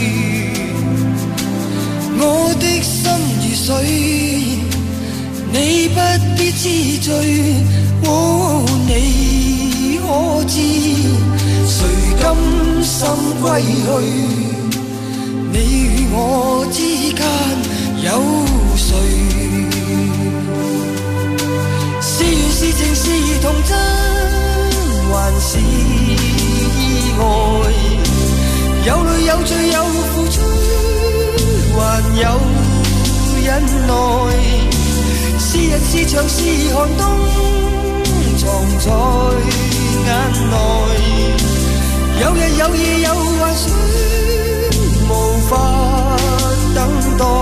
我的心如水，你不必知罪，你可知誰甘心歸去？你與我之間有誰？是緣是情是童真，還是意外？有淚有罪有付出，還有忍耐。是日是長是寒冬，藏在眼內。有日有夜有幻想，無法等待。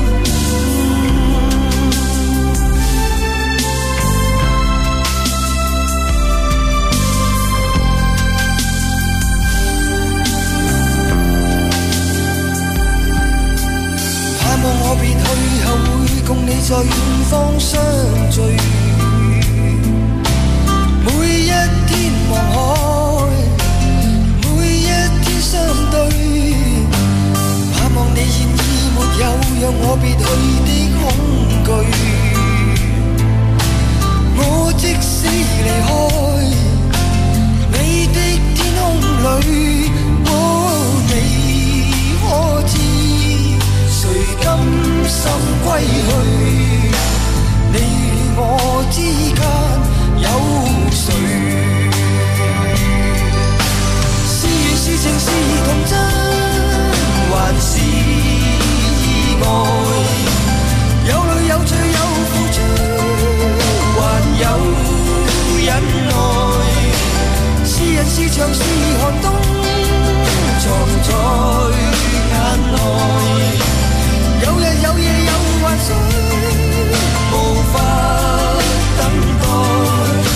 盼望我別去後會共你在遠方相聚，每一天望海，每一天相對。盼望你現已沒有讓我別去的恐懼，我即使離開你的天空裏，你可知誰甘心歸去？你與我之間有誰？是緣是情是童真，還是意外？有淚有罪有付出，還有忍耐。是人是牆是寒冬，藏在眼內。有日有夜有幻想，無法等待。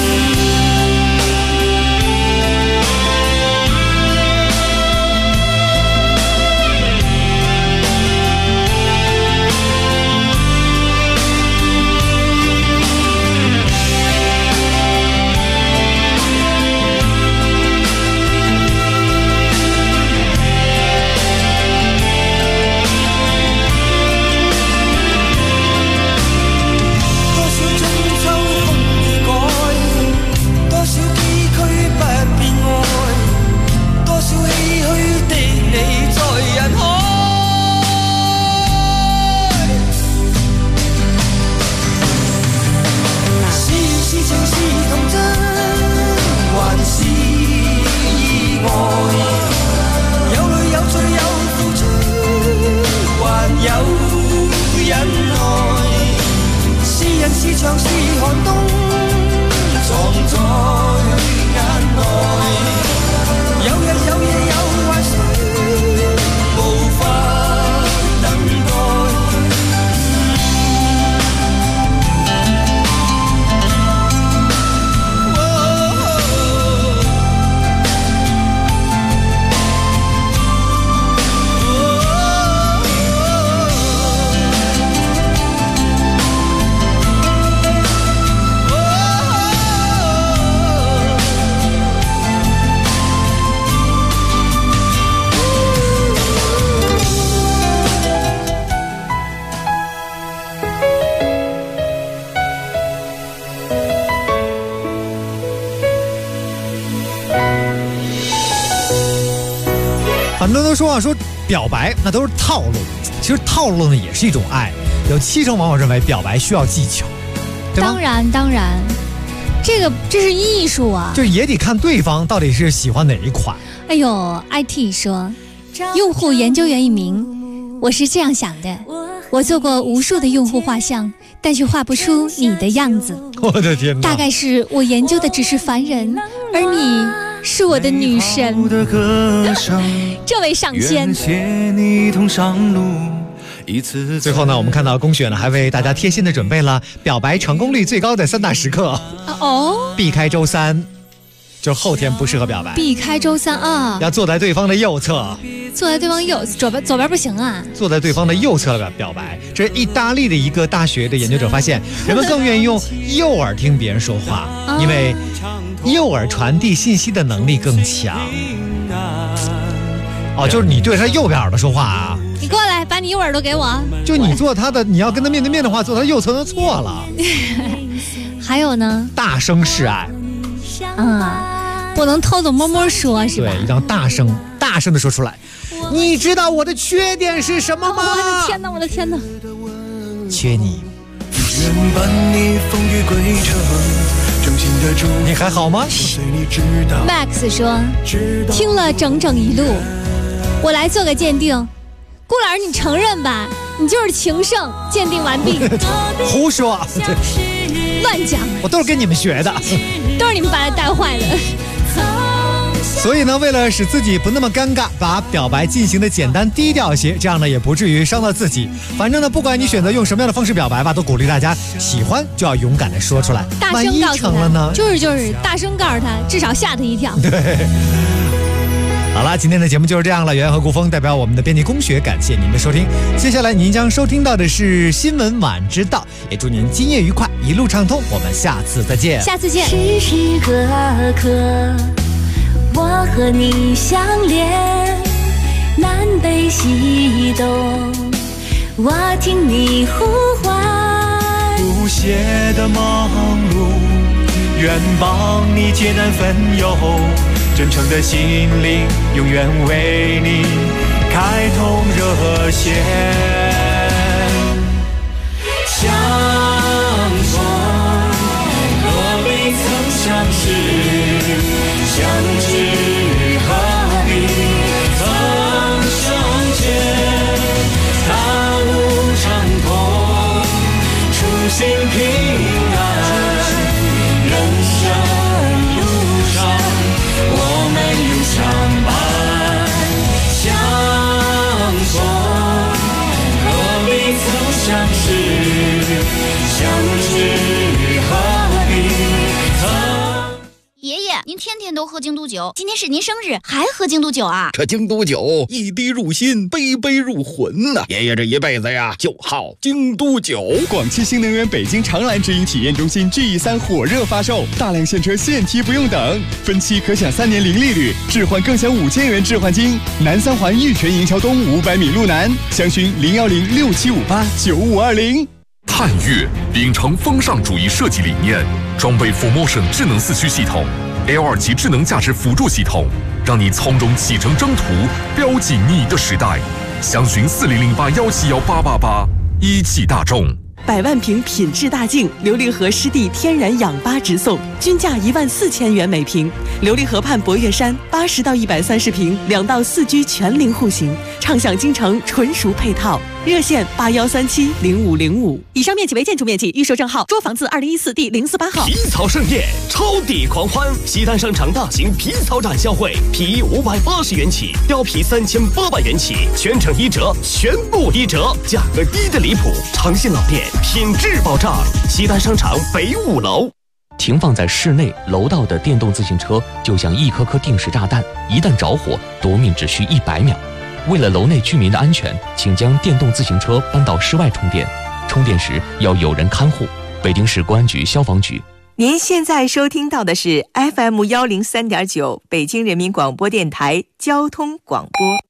很多人都说表白那都是套路，其实套路呢也是一种爱。有70%网友认为表白需要技巧，对吗？ 当然，这是艺术啊， 就也得看对方到底是喜欢哪一款。 哎呦 ，IT 说，用户研究员一名，我是这样想的，我做过无数的用户画像，但却画不出你的样子。 我的天哪！ 大概是我研究的只是凡人，而你是我的女神。这位上仙。 最后呢，我们看到龚雪呢还为大家贴心的准备了表白成功率最高的3大时刻。避开周三，就是后天不适合表白。 避开周三啊， 要坐在对方的右侧。 坐在对方左边不行啊。 坐在对方的右侧表白。这是意大利的一个大学的研究者发现，人们更愿意用右耳听别人说话，因为诱饵传递信息的能力更强。哦，就是你对他右边耳朵说话啊。 你过来，把你右耳朵给我。 就你做他的，你要跟他面对面的话，做他右侧就错了。 还有呢？ 大声示爱。 不能偷偷摸摸说，是吧？ 对，一定要大声的说出来。你知道我的缺点是什么吗？ 我的天哪，我的天哪！ 缺你。你还好吗 ？Max 说，听了整整一路，我来做个鉴定。顾老师，你承认吧？你就是情圣，鉴定完毕。 胡说， 乱讲， 我都是跟你们学的， 都是你们把他带坏的。 所以呢，为了使自己不那么尴尬，把表白进行的简单低调些，这样呢也不至于伤到自己。反正呢，不管你选择用什么样的方式表白吧，都鼓励大家喜欢就要勇敢的说出来。 大声告诉他， 万一成了呢？ 就是大声告诉他，至少吓他一跳。 对。好了，今天的节目就是这样了。袁和顾峰代表我们的编辑龚学，感谢您的收听。接下来您将收听到的是新闻晚知道，也祝您今夜愉快，一路畅通。我们下次再见。 下次见。 时时刻刻，我和你相连，南北西东，我听你呼唤。 不懈的忙碌，愿帮你解难分忧。真诚的心灵，永远为你开通热线。相逢何必曾相识，相知何必曾相见。踏无常痛，初心平安，人生路上我们永相伴。相逢何必曾相识，相知何必曾。 爷爷，您天天都喝京都酒，今天是您生日，还喝京都酒啊？ 这京都酒一滴入心，杯杯入魂呐！爷爷这一辈子呀，就好京都酒。 广汽新能源北京长蓝直营体验中心 GE3 火热发售，大量现车现提不用等，分期可享3年零利率，置换更享5000元置换金。南三环玉泉营桥东500米路南，详询01067589520。 探岳秉承风尚主义设计理念，装备 4Motion 智能4驱系统 ，L2 级智能驾驶辅助系统，让你从容启程征途，标记你的时代。详询4008171888，一汽大众。 100万瓶品质大净琉璃河湿地天然氧吧直送，均价14000元每瓶。琉璃河畔博悦山80到130平，2到4居全龄户型，畅享京城纯熟配套。热线81370505。以上面积为建筑面积，预售证号捉房子2014第048号。 皮草盛宴，超抵狂欢！西单商场大型皮草展销会，皮衣580元起，貂皮3800元起，全程1折，全部1折，价格低的离谱。长信老店，品质保障。西单商场北5楼。 停放在室内楼道的电动自行车就像一颗颗定时炸弹，一旦着火，夺命只需100秒。为了楼内居民的安全，请将电动自行车搬到室外充电，充电时要有人看护。北京市公安局消防局。 您现在收听到的是 FM103.9北京人民广播电台交通广播。